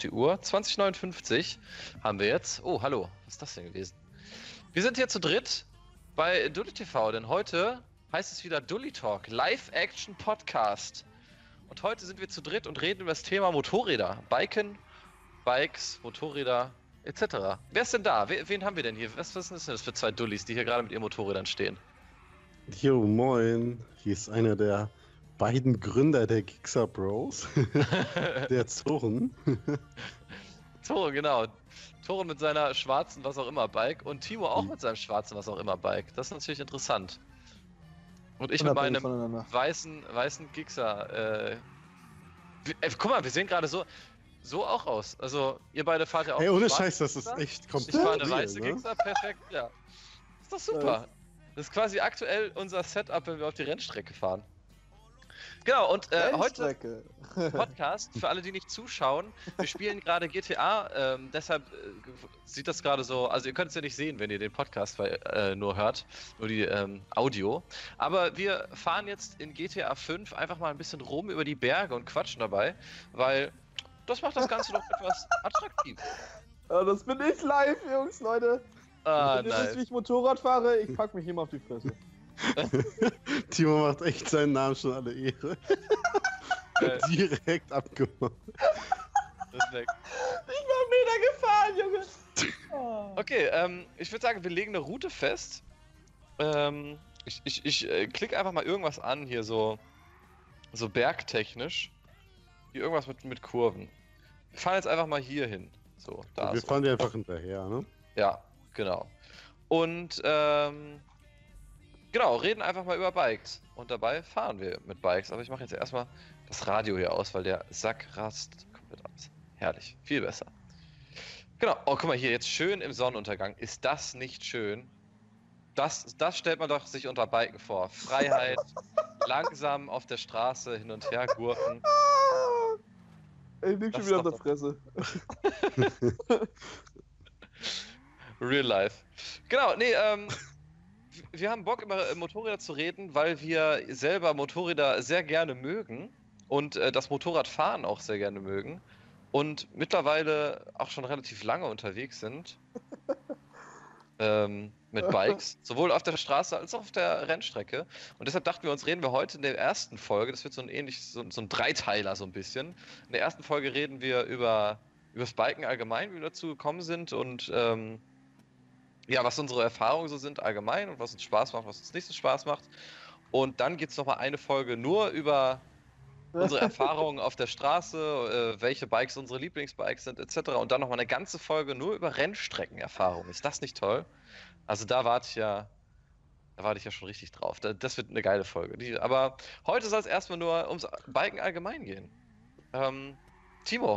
die Uhr. 20:59 haben wir jetzt. Oh, hallo. Was ist das denn gewesen? Wir sind hier zu dritt bei Dully TV, denn heute heißt es wieder Dully Talk, Live-Action-Podcast. Und heute sind wir zu dritt und reden über das Thema Motorräder. Biken, Bikes, Motorräder, etc. Wer ist denn da? Wen haben wir denn hier? Was sind das für zwei Dullis, die hier gerade mit ihren Motorrädern stehen? Jo, moin. Hier ist einer der beiden Gründer der Gixxer Bros. Der Zoren. Zoren, genau. Zoren mit seiner schwarzen was auch immer Bike und Timo auch mit seinem schwarzen was auch immer Bike. Das ist natürlich interessant. Und ich mit meinem weißen Gixxer. Guck mal, wir sehen gerade so auch aus. Also ihr beide fahrt ja auch. Hey, ohne Scheiß, das ist echt komplett. Ich fahre eine weiße Gixxer, perfekt, ja. Ist doch super. Das ist quasi aktuell unser Setup, wenn wir auf die Rennstrecke fahren. Genau, und heute Podcast, für alle, die nicht zuschauen, wir spielen gerade GTA, deshalb sieht das gerade so, also ihr könnt es ja nicht sehen, wenn ihr den Podcast nur hört, nur die Audio, aber wir fahren jetzt in GTA 5 einfach mal ein bisschen rum über die Berge und quatschen dabei, weil das macht das Ganze doch etwas attraktiv. Ja, das bin ich live, Jungs, Leute. Wenn ihr wisst, wie ich Motorrad fahre, ich pack mich immer auf die Fresse. Timo macht echt seinen Namen schon alle Ehre. Direkt abgemacht. Respekt. Ich war Meter gefahren, Junge. Oh. Okay, ich würde sagen, wir legen eine Route fest. Ich klicke einfach mal irgendwas an hier, so bergtechnisch. Hier irgendwas mit Kurven. Wir fahren jetzt einfach mal hier hin. So, da. Wir fahren dir einfach hinterher, ne? Ja, genau. Und genau, reden einfach mal über Bikes. Und dabei fahren wir mit Bikes. Aber ich mache jetzt erstmal das Radio hier aus, weil der Sack rast komplett aus. Herrlich, viel besser. Genau, oh guck mal hier, jetzt schön im Sonnenuntergang. Ist das nicht schön? Das stellt man doch sich unter Biken vor. Freiheit, langsam auf der Straße hin und her gurken. Ey, liegt schon wieder auf der Fresse. Real life. Genau, nee, wir haben Bock, über Motorräder zu reden, weil wir selber Motorräder sehr gerne mögen und das Motorradfahren auch sehr gerne mögen und mittlerweile auch schon relativ lange unterwegs sind mit Bikes, sowohl auf der Straße als auch auf der Rennstrecke. Und deshalb dachten wir uns, reden wir heute in der ersten Folge, das wird so ein Dreiteiler so ein bisschen. In der ersten Folge reden wir über das Biken allgemein, wie wir dazu gekommen sind und ja, was unsere Erfahrungen so sind allgemein und was uns Spaß macht, was uns nicht so Spaß macht. Und dann gibt es nochmal eine Folge nur über unsere Erfahrungen auf der Straße, welche Bikes unsere Lieblingsbikes sind, etc. Und dann nochmal eine ganze Folge nur über Rennstreckenerfahrungen. Ist das nicht toll? Also da warte ich ja schon richtig drauf. Das wird eine geile Folge. Aber heute soll es erstmal nur ums Biken allgemein gehen. Timo,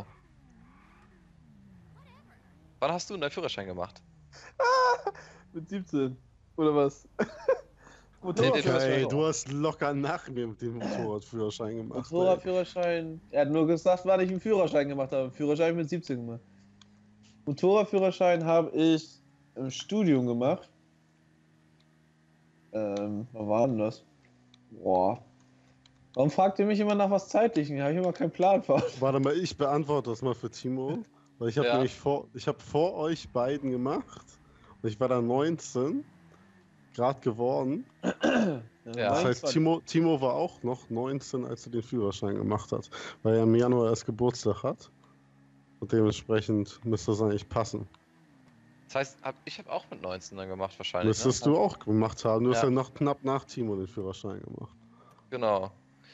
wann hast du deinen Führerschein gemacht? Mit 17. Oder was? Hey, du hast locker nach mir mit dem Motorradführerschein gemacht. Motorradführerschein. Er hat nur gesagt, wann ich einen Führerschein gemacht habe. Führerschein mit 17 gemacht. Motorradführerschein habe ich im Studium gemacht. Wann war denn das? Boah. Warum fragt ihr mich immer nach was Zeitlichen? Habe ich immer keinen Plan von. Warte mal, ich beantworte das mal für Timo. Weil ich habe nämlich vor euch beiden gemacht. Und ich war da 19. Gerade geworden. Ja. Das heißt, Timo war auch noch 19, als er den Führerschein gemacht hat. Weil er im Januar erst Geburtstag hat. Und dementsprechend müsste das eigentlich passen. Das heißt, ich habe auch mit 19 dann gemacht wahrscheinlich. Müsstest du auch gemacht haben. Du hast ja noch knapp nach Timo den Führerschein gemacht. Genau.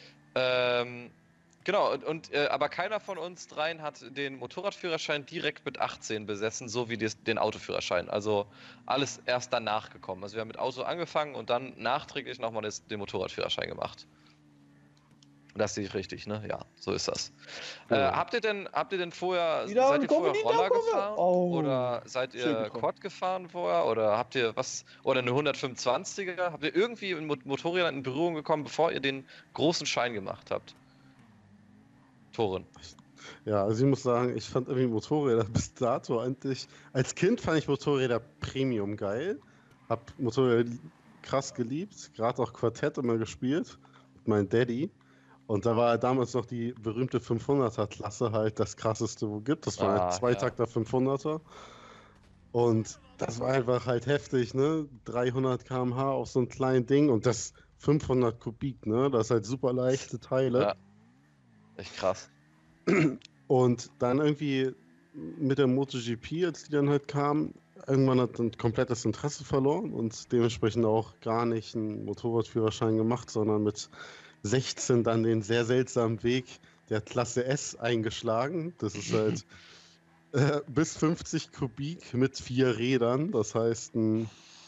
Genau, aber keiner von uns dreien hat den Motorradführerschein direkt mit 18 besessen, so wie den Autoführerschein. Also alles erst danach gekommen. Also wir haben mit Auto angefangen und dann nachträglich nochmal den Motorradführerschein gemacht. Das sehe ich richtig, ne? Ja, so ist das. Ja. Habt ihr denn vorher, seid ihr vorher Roller gefahren? Oh, oder seid ihr Quad gefahren vorher? Oder habt ihr oder eine 125er? Habt ihr irgendwie mit Motorrädern in Berührung gekommen, bevor ihr den großen Schein gemacht habt? Toren. Ja, also ich muss sagen, ich fand irgendwie Motorräder bis dato eigentlich, als Kind fand ich Motorräder Premium geil. Hab Motorräder krass geliebt, gerade auch Quartett immer gespielt mit meinem Daddy. Und da war damals noch die berühmte 500er-Klasse halt das krasseste, wo gibt. Das war halt Zweitakter 500er. Und das war einfach halt heftig, ne? 300 km/h auf so einem kleinen Ding und das 500 Kubik, ne? Das ist halt super leichte Teile. Ja. Echt krass. Und dann irgendwie mit der MotoGP, als die dann halt kam, irgendwann hat dann komplett das Interesse verloren und dementsprechend auch gar nicht einen Motorradführerschein gemacht, sondern mit 16 dann den sehr seltsamen Weg der Klasse S eingeschlagen. Das ist halt bis 50 Kubik mit 4 Rädern, das heißt ein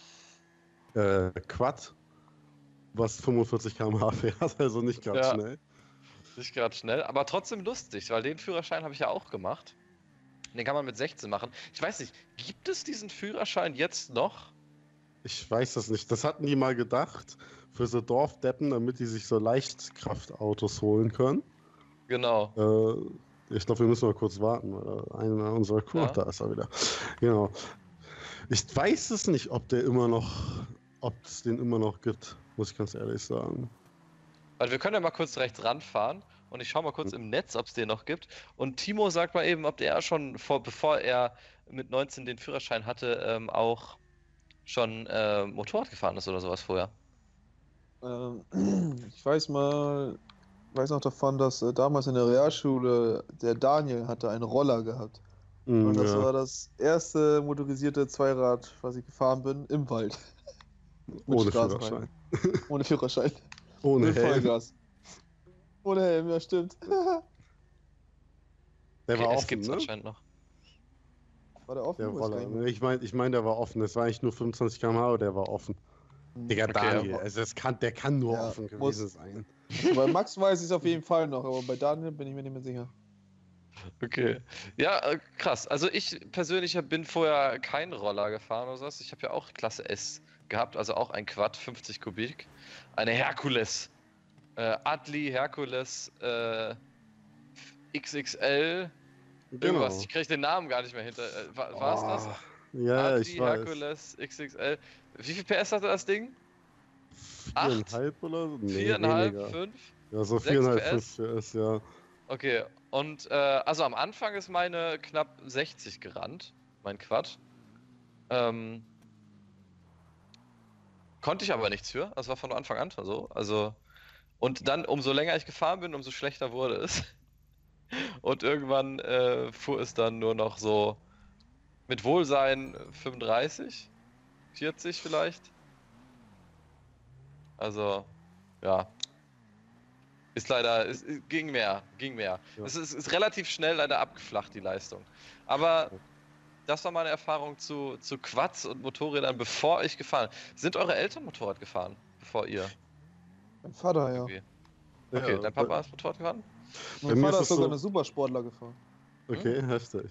Quad, was 45 km/h fährt, also nicht gerade schnell. Nicht gerade schnell, aber trotzdem lustig, weil den Führerschein habe ich ja auch gemacht. Den kann man mit 16 machen. Ich weiß nicht, gibt es diesen Führerschein jetzt noch? Ich weiß das nicht. Das hatten die mal gedacht für so Dorfdeppen, damit die sich so Leichtkraftautos holen können. Genau. Ich glaube, wir müssen mal kurz warten, weil einer unserer Crew, da ist er wieder. Genau. Ich weiß es nicht, ob es den immer noch gibt, muss ich ganz ehrlich sagen. Weil wir können ja mal kurz rechts ranfahren und ich schaue mal kurz im Netz, ob es den noch gibt. Und Timo sagt mal eben, ob der schon bevor er mit 19 den Führerschein hatte, auch schon Motorrad gefahren ist oder sowas vorher. Ich weiß noch davon, dass damals in der Realschule der Daniel hatte einen Roller gehabt. Und das war das erste motorisierte Zweirad, was ich gefahren bin, im Wald. Ohne Führerschein. Ohne Führerschein. Ohne Mit Helm. Vollgas. Ohne Helm, ja stimmt. Der war es offen, gibt's ne? anscheinend noch. War der offen? Der Roller. Ich meine, der war offen. Das war eigentlich nur 25 km/h, aber der war offen. Digga, Daniel, also der kann nur offen gewesen sein. Also bei Max weiß ich es auf jeden Fall noch, aber bei Daniel bin ich mir nicht mehr sicher. Okay. Ja, krass. Also ich persönlich bin vorher kein Roller gefahren oder sowas. Ich habe ja auch Klasse S gehabt, also auch ein Quad, 50 Kubik. Eine Herkules. Adli Herkules XXL. Irgendwas. Genau. Ich kriege den Namen gar nicht mehr hinter. War es das? Ja, Adli ich weiß. Herkules XXL. Wie viel PS hatte das Ding? 4,5 oder so? Nee, 4,5, weniger. 5? Ja, so 6 4,5, PS? 5 PS, ja. Okay, und also am Anfang ist meine knapp 60 gerannt, mein Quad. Konnte ich aber nichts für, das war von Anfang an so. Also, und dann, umso länger ich gefahren bin, umso schlechter wurde es. Und irgendwann fuhr es dann nur noch so mit Wohlsein 35, 40 vielleicht. Also, ja. Ist leider, ging mehr. Ja. Es ist relativ schnell leider abgeflacht, die Leistung. Aber das war meine Erfahrung zu Quads und Motorrädern, bevor ich gefahren bin. Sind eure Eltern Motorrad gefahren, bevor ihr? Mein Vater, ja. Irgendwie? Okay, dein Papa ist Motorrad gefahren? Mein Vater ist sogar eine Supersportler gefahren. Okay, heftig.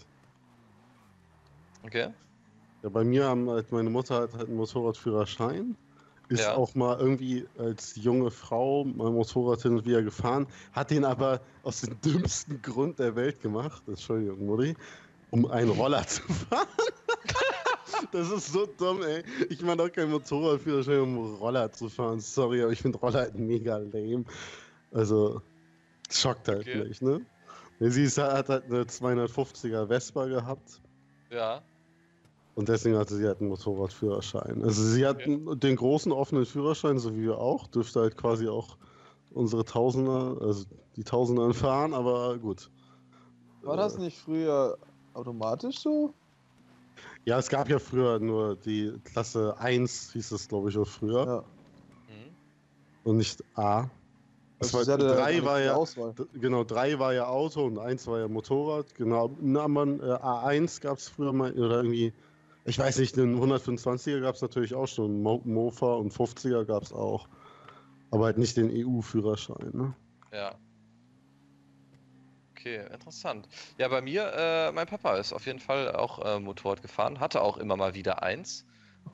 Okay. Ja, bei mir haben halt meine Mutter hat halt einen Motorradführerschein. Ist auch mal irgendwie als junge Frau mein Motorrad hin und wieder gefahren, hat den aber aus dem dümmsten Grund der Welt gemacht, Entschuldigung, Mutti, um einen Roller zu fahren. Das ist so dumm, ey. Ich mache doch keinen Motorradführerschein, um einen Roller zu fahren. Sorry, aber ich finde Roller halt mega lame. Also, schockt halt nicht, ne? Sie hat halt eine 250er Vespa gehabt. Ja. Und deswegen hatte sie halt einen Motorradführerschein. Also sie hat den großen offenen Führerschein, so wie wir auch. Dürfte halt quasi auch unsere Tausender, also die Tausender fahren, aber gut. War das nicht früher automatisch so? Ja, es gab ja früher nur die Klasse 1, hieß es glaube ich auch früher. Ja. Und nicht A. Das Also war, 3 war ja, Auswahl. genau, 3 war ja Auto und 1 war ja Motorrad. Genau, A1 gab es früher mal, oder irgendwie, ich weiß nicht, den 125er gab es natürlich auch schon, Mofa und 50er gab es auch. Aber halt nicht den EU-Führerschein, ne? Ja. Okay, interessant. Ja, bei mir, mein Papa ist auf jeden Fall auch Motorrad gefahren, hatte auch immer mal wieder eins.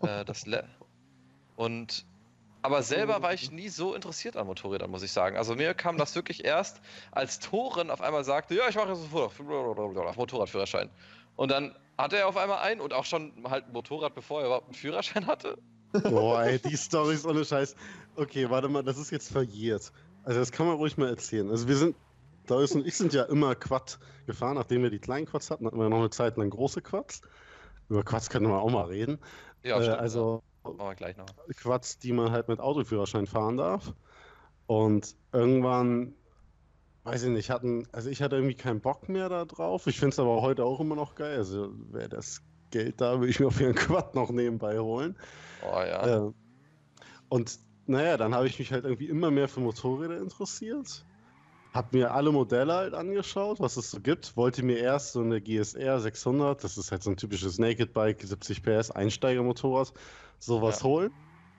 Aber selber war ich nie so interessiert an Motorrädern, muss ich sagen. Also mir kam das wirklich erst, als Toren auf einmal sagte, ja, ich mache jetzt einen Motorradführerschein. Und dann hatte er auf einmal einen und auch schon halt ein Motorrad, bevor er überhaupt einen Führerschein hatte. Boah, ey, die Storys ohne Scheiß. Okay, warte mal, das ist jetzt verjährt. Also das kann man ruhig mal erzählen. Also Darius und ich sind ja immer Quad gefahren, nachdem wir die kleinen Quads hatten wir noch eine Zeit lang große Quads. Über Quads können wir auch mal reden. Ja, stimmt. Also Machen wir gleich noch. Quads, die man halt mit Autoführerschein fahren darf. Und irgendwann, weiß ich nicht, ich hatte irgendwie keinen Bock mehr da drauf. Ich finde es aber heute auch immer noch geil. Also wäre das Geld da, würde ich mir auf jeden Quad noch nebenbei holen. Oh ja. Und naja, dann habe ich mich halt irgendwie immer mehr für Motorräder interessiert. Hab mir alle Modelle halt angeschaut, was es so gibt. Wollte mir erst so eine GSR 600, das ist halt so ein typisches Naked Bike, 70 PS Einsteigermotorrad, sowas holen.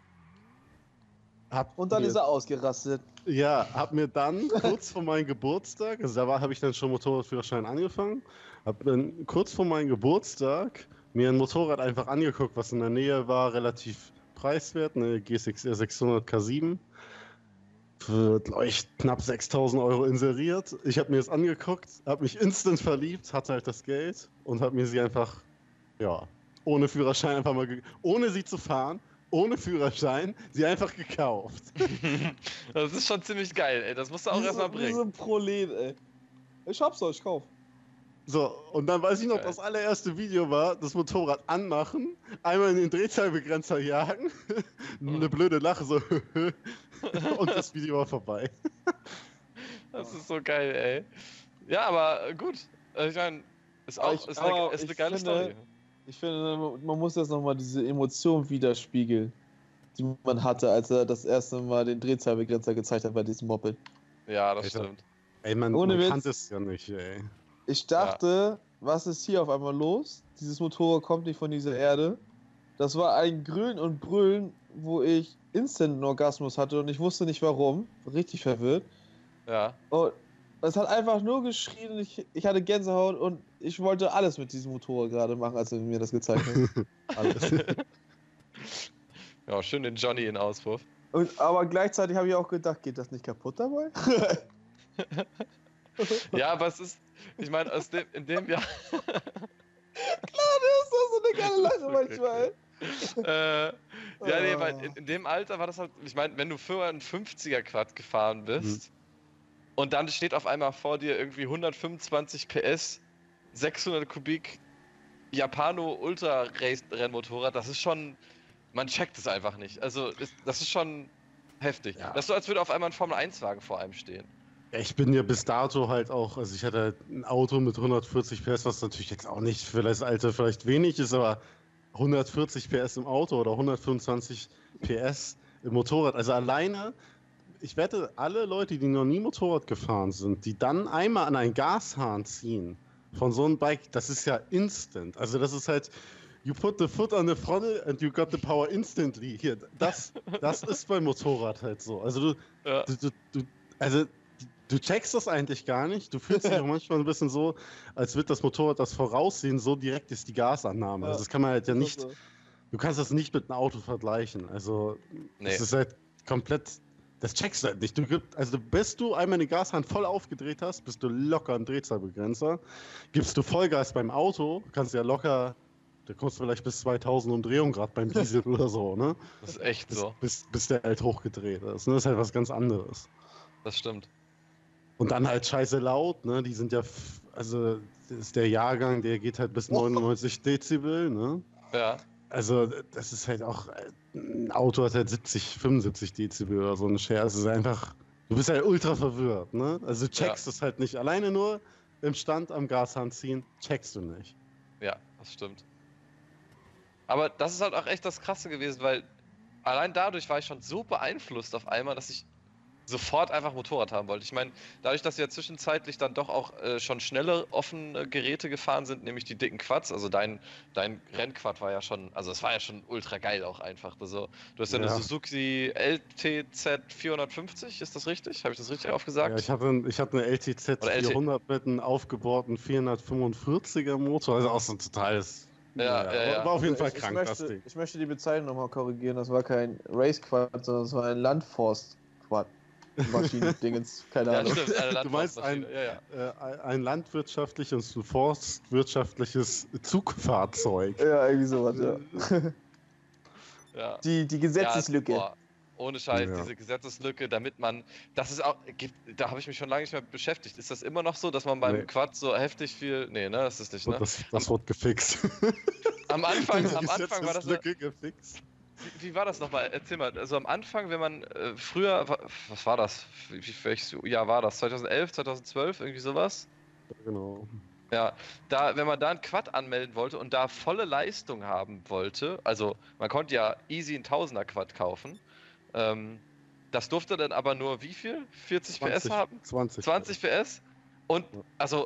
Und dann ist er ausgerastet. Ja, hab mir dann kurz vor meinem Geburtstag, also da habe ich dann schon Motorradführerschein angefangen, hab dann kurz vor meinem Geburtstag mir ein Motorrad einfach angeguckt, was in der Nähe war, relativ preiswert, eine GSXR 600 K7. Für, glaube ich, knapp 6.000 Euro inseriert. Ich habe mir das angeguckt, habe mich instant verliebt, hatte halt das Geld und habe mir sie einfach, ja, ohne Führerschein einfach mal, ohne sie zu fahren, ohne Führerschein, sie einfach gekauft. Das ist schon ziemlich geil, ey. Das musst du auch erstmal bringen. Wie so ein Prolet, ey. Ich hab's doch, ich kauf. So, und dann weiß ich noch, das allererste Video war, das Motorrad anmachen, einmal in den Drehzahlbegrenzer jagen, eine blöde Lache, so und das Video war vorbei. Das ist so geil, ey. Ja, aber gut. Ich meine, ist eine geile Story. Ich finde, man muss jetzt nochmal diese Emotion widerspiegeln, die man hatte, als er das erste Mal den Drehzahlbegrenzer gezeigt hat bei diesem Moped. Ja, das stimmt. Ey, man kann das ja nicht, ey. Ich dachte, was ist hier auf einmal los? Dieses Motorrad kommt nicht von dieser Erde. Das war ein Grölen und Brüllen, wo ich instant einen Orgasmus hatte und ich wusste nicht warum. Richtig verwirrt. Ja. Und es hat einfach nur geschrien und ich hatte Gänsehaut und ich wollte alles mit diesem Motorrad gerade machen, als er mir das gezeigt hat. Alles. Ja, schön den Johnny in Auspuff. Aber gleichzeitig habe ich auch gedacht, geht das nicht kaputt dabei? Ja, aber es ist, ich meine, in dem Jahr. Klar, das ist doch so eine geile Lache manchmal. Ja, nee, weil in dem Alter war das halt, ich meine, wenn du für einen 50er Quad gefahren bist und dann steht auf einmal vor dir irgendwie 125 PS, 600 Kubik Japano Ultra Race Rennmotorrad, das ist schon, man checkt es einfach nicht. Also, das ist schon heftig. Ja. Das ist so, als würde auf einmal ein Formel-1-Wagen vor einem stehen. Ich bin ja bis dato halt auch, also ich hatte halt ein Auto mit 140 PS, was natürlich jetzt auch nicht für das Alter vielleicht wenig ist, aber 140 PS im Auto oder 125 PS im Motorrad. Also alleine, ich wette, alle Leute, die noch nie Motorrad gefahren sind, die dann einmal an einen Gashahn ziehen von so einem Bike, das ist ja instant. Also das ist halt, you put the foot on the throttle and you got the power instantly. Hier, das ist beim Motorrad halt so. Also du checkst das eigentlich gar nicht. Du fühlst dich auch manchmal ein bisschen so, als wird das Motorrad das voraussehen, so direkt ist die Gasannahme. Also das kann man halt ja nicht, du kannst das nicht mit einem Auto vergleichen. Also es ist halt komplett, das checkst du halt nicht. Bis du einmal den Gashahn voll aufgedreht hast, bist du locker im Drehzahlbegrenzer. Gibst du Vollgas beim Auto, kannst ja locker, da kommst du vielleicht bis 2000 Umdrehungen gerade beim Diesel oder so, ne? Das ist echt so. Bis der halt hochgedreht ist. Ne? Das ist halt was ganz anderes. Das stimmt. Und dann halt scheiße laut, ne? Die sind ja, also das ist der Jahrgang, der geht halt bis 99 Dezibel, ne? Ja. Also das ist halt auch, ein Auto hat halt 75 Dezibel oder so ein Scherz. Es ist einfach, du bist halt ultra verwirrt, ne? Also du checkst es halt nicht. Alleine nur im Stand am Gashahn ziehen, checkst du nicht. Ja, das stimmt. Aber das ist halt auch echt das Krasse gewesen, weil allein dadurch war ich schon so beeinflusst auf einmal, dass ich sofort einfach Motorrad haben wollte. Ich meine, dadurch, dass wir zwischenzeitlich dann doch auch schon schnelle offene Geräte gefahren sind, nämlich die dicken Quads, also dein Rennquad war ja schon, also es war ja schon ultra geil auch einfach. Also, du hast ja eine Suzuki LTZ 450, ist das richtig? Habe ich das richtig aufgesagt? Ja, ich hatte eine LTZ 400 mit einem aufgebohrten 445er Motor, also auch so ein totales... Ja. War auf jeden Fall krank, das Ding. Ich möchte die Bezeichnung nochmal korrigieren, das war kein Race-Quad, sondern es war ein Landforst-Quad. Maschinen-Dingens, keine Ahnung. Ja, stimmt, du meinst ein landwirtschaftliches und forstwirtschaftliches Zugfahrzeug. Ja, irgendwie sowas, ja. Die Gesetzeslücke. Ohne Scheiß, Ja. diese Gesetzeslücke, damit man, das ist auch, da habe ich mich schon lange nicht mehr beschäftigt. Ist das immer noch so, dass man beim Nee. Quad so heftig viel, nee, ne, das ist nicht, ne? Das wird gefixt. Am Anfang Die war das, Gesetzeslücke gefixt. wie war das nochmal? Erzähl mal, also am Anfang, wenn man früher, was war das? Welches Jahr war das? 2011, 2012, irgendwie sowas? Genau. Ja, wenn man da einen Quad anmelden wollte und da volle Leistung haben wollte, also man konnte ja easy einen Tausender Quad kaufen, das durfte dann aber nur wie viel? 40 PS haben? 20 PS? Und Ja. also,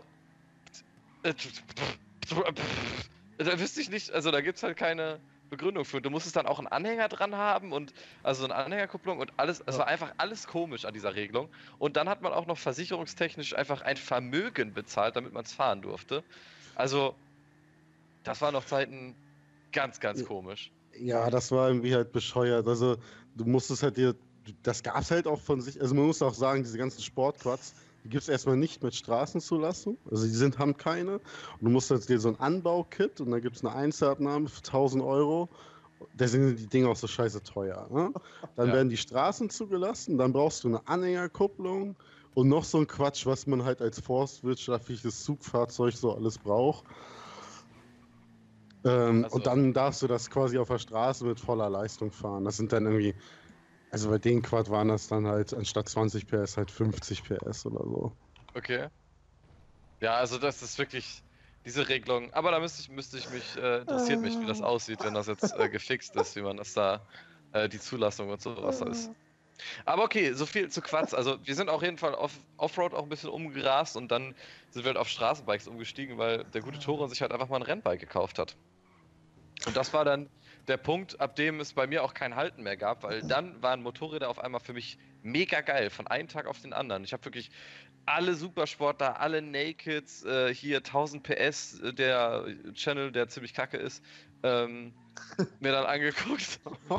da wüsste ich nicht, also da gibt es halt keine Begründung für. Du musstest dann auch einen Anhänger dran haben und also eine Anhängerkupplung und alles, es war einfach alles komisch an dieser Regelung. Und dann hat man auch noch versicherungstechnisch einfach ein Vermögen bezahlt, damit man es fahren durfte. Also, das waren noch Zeiten ganz, ganz komisch. Ja, das war irgendwie halt bescheuert. Also, du musstest halt dir, das gab's halt auch von sich, also man muss auch sagen, diese ganzen Sportquads, die gibt es erstmal nicht mit Straßenzulassung, also haben keine. Und du musst halt dir so ein Anbaukit und da gibt es eine Einzelabnahme für 1000 Euro. Deswegen sind die Dinge auch so scheiße teuer. Ne? Dann Ja. werden die Straßen zugelassen, dann brauchst du eine Anhängerkupplung und noch so ein Quatsch, was man halt als forstwirtschaftliches Zugfahrzeug so alles braucht. Und dann darfst du das quasi auf der Straße mit voller Leistung fahren. Das sind dann irgendwie, also bei den Quad waren das dann halt anstatt 20 PS halt 50 PS oder so. Okay. Ja, also das ist wirklich diese Regelung. Aber da müsste ich mich, interessiert mich, wie das aussieht, wenn das jetzt gefixt ist, wie man das da, die Zulassung und sowas ist. Aber okay, so viel zu Quads. Also wir sind auf jeden Fall Offroad auch ein bisschen umgerast und dann sind wir halt auf Straßenbikes umgestiegen, weil der gute Toron sich halt einfach mal ein Rennbike gekauft hat. Und das war dann der Punkt, ab dem es bei mir auch kein Halten mehr gab, weil dann waren Motorräder auf einmal für mich mega geil, von einem Tag auf den anderen. Ich habe wirklich alle Supersportler, alle Nakeds, hier 1000 PS, der Channel, der ziemlich kacke ist, mir dann angeguckt.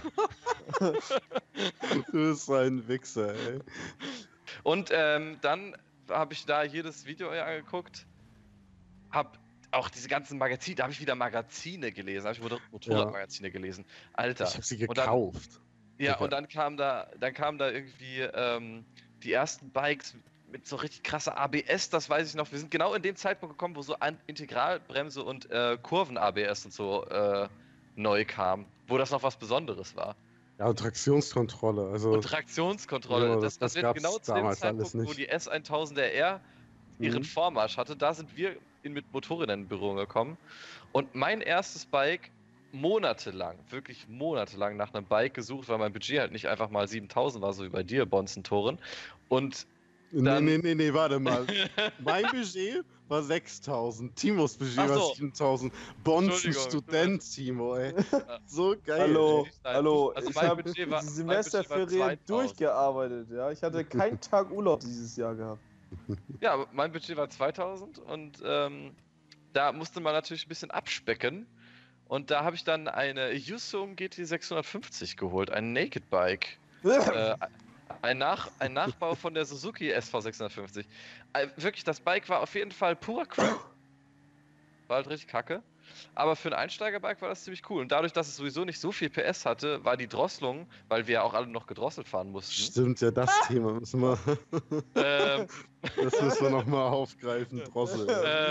Du bist so ein Wichser, ey. Und dann habe ich da jedes Video angeguckt, habe auch diese ganzen Magazine, da habe ich wieder Magazine gelesen, habe ich Motorradmagazine gelesen. Alter. Ich habe sie gekauft. Und dann kam da irgendwie die ersten Bikes mit so richtig krasser ABS, das weiß ich noch. Wir sind genau in dem Zeitpunkt gekommen, wo so Integralbremse und Kurven-ABS und so neu kam, wo das noch was Besonderes war. Ja, und Traktionskontrolle. Und Traktionskontrolle. Genau, das das wird gab's genau zu dem damals alles Zeitpunkt, wo nicht. die S1000RR ihren Vormarsch hatte. Da sind wir mit Motorrädern in Berührung gekommen. Und mein erstes Bike wirklich monatelang nach einem Bike gesucht, weil mein Budget halt nicht einfach mal 7000 war, so wie bei dir, Bonzentoren. Und dann... Nee, warte mal. Mein Budget war 6000. Timos Budget war 7000. Bonzen Student, Timo, ey. So geil. Hallo. Also ich mein habe Budget die Semesterferien durchgearbeitet, ja. Ich hatte keinen Tag Urlaub dieses Jahr gehabt. Ja, aber mein Budget war 2000 und da musste man natürlich ein bisschen abspecken. Und da habe ich dann eine Yusung GT 650 geholt, ein Naked Bike. Ein Nachbau von der Suzuki SV 650. Wirklich, das Bike war auf jeden Fall purer Crap. War halt richtig kacke. Aber für ein Einsteigerbike war das ziemlich cool. Und dadurch, dass es sowieso nicht so viel PS hatte, war die Drosselung, weil wir ja auch alle noch gedrosselt fahren mussten. Stimmt, ja, das Thema müssen wir. Das müssen wir nochmal aufgreifen, Drossel.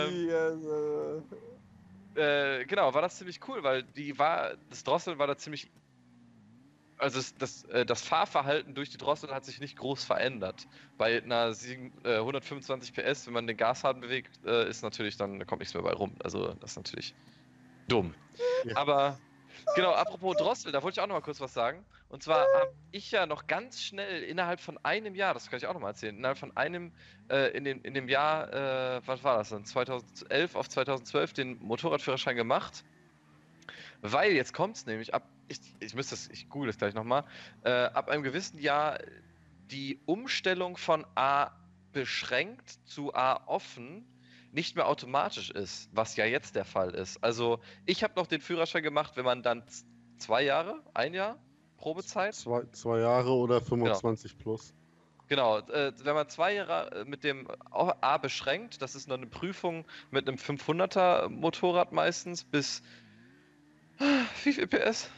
Genau, war das ziemlich cool, weil das Drosseln war da ziemlich. Also das Fahrverhalten durch die Drossel hat sich nicht groß verändert. Bei einer 125 PS, wenn man den Gashahn bewegt, ist natürlich, dann kommt nichts mehr bei rum. Also das ist natürlich dumm. Ja. Aber genau, apropos Drossel, da wollte ich auch noch mal kurz was sagen. Und zwar habe ich ja noch ganz schnell innerhalb von einem Jahr, das kann ich auch noch mal erzählen, innerhalb von einem, in dem Jahr, was war das dann, 2011 auf 2012 den Motorradführerschein gemacht. Weil jetzt kommt es nämlich ich google es gleich nochmal, ab einem gewissen Jahr die Umstellung von A beschränkt zu A offen nicht mehr automatisch ist, was ja jetzt der Fall ist. Also ich habe noch den Führerschein gemacht, wenn man dann 2 Jahre, 1 Jahr Probezeit? 2 Jahre oder 25 plus. Genau, wenn man 2 Jahre mit dem A beschränkt, das ist noch eine Prüfung mit einem 500er Motorrad meistens bis wie viel PS?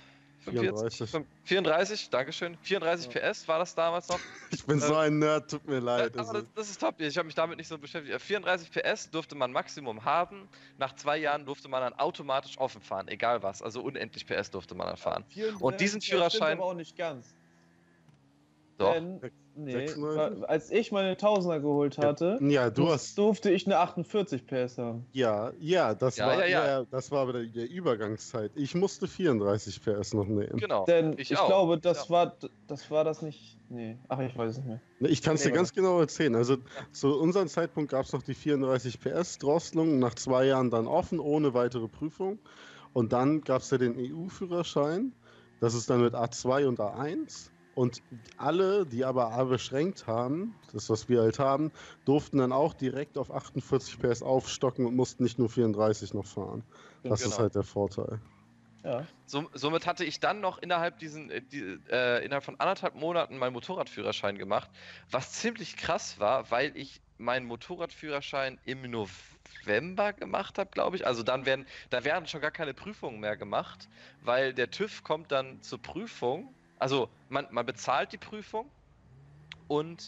34, Dankeschön. 34 PS war das damals noch. Ich bin so ein Nerd, tut mir leid. Aber das ist top. Ich habe mich damit nicht so beschäftigt. 34 PS durfte man Maximum haben. Nach 2 Jahren durfte man dann automatisch offen fahren, egal was. Also unendlich PS durfte man dann fahren. Und diesen Führerschein... aber auch nicht ganz. Doch. Denn, als ich meine Tausender geholt hatte, durfte ich eine 48 PS haben. Das war aber der Übergangszeit. Ich musste 34 PS noch nehmen. Genau. Denn ich glaube, das war das nicht. Nee, ich weiß es nicht mehr. Ich kann es dir ganz genau erzählen. Also zu unserem Zeitpunkt gab es noch die 34 PS Drosselung, nach 2 Jahren dann offen, ohne weitere Prüfung. Und dann gab es ja den EU-Führerschein. Das ist dann mit A2 und A1. Und alle, die aber A beschränkt haben, das was wir halt haben, durften dann auch direkt auf 48 PS aufstocken und mussten nicht nur 34 noch fahren. Das ist halt der Vorteil. Ja. Somit hatte ich dann noch innerhalb von 1,5 Monaten meinen Motorradführerschein gemacht, was ziemlich krass war, weil ich meinen Motorradführerschein im November gemacht habe, glaube ich. Also da werden schon gar keine Prüfungen mehr gemacht, weil der TÜV kommt dann zur Prüfung. Also man bezahlt die Prüfung und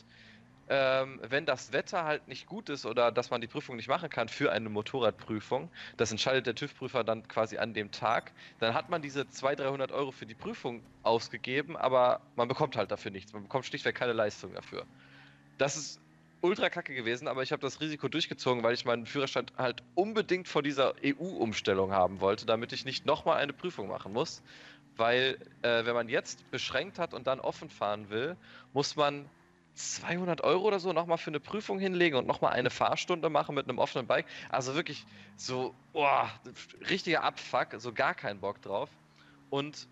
wenn das Wetter halt nicht gut ist oder dass man die Prüfung nicht machen kann für eine Motorradprüfung, das entscheidet der TÜV-Prüfer dann quasi an dem Tag, dann hat man diese 200-300 Euro für die Prüfung ausgegeben, aber man bekommt halt dafür nichts. Man bekommt schlichtweg keine Leistung dafür. Das ist ultra kacke gewesen, aber ich habe das Risiko durchgezogen, weil ich meinen Führerschein halt unbedingt vor dieser EU-Umstellung haben wollte, damit ich nicht nochmal eine Prüfung machen muss. Weil, wenn man jetzt beschränkt hat und dann offen fahren will, muss man 200 Euro oder so nochmal für eine Prüfung hinlegen und nochmal eine Fahrstunde machen mit einem offenen Bike. Also wirklich so, richtiger Abfuck, so gar keinen Bock drauf. Und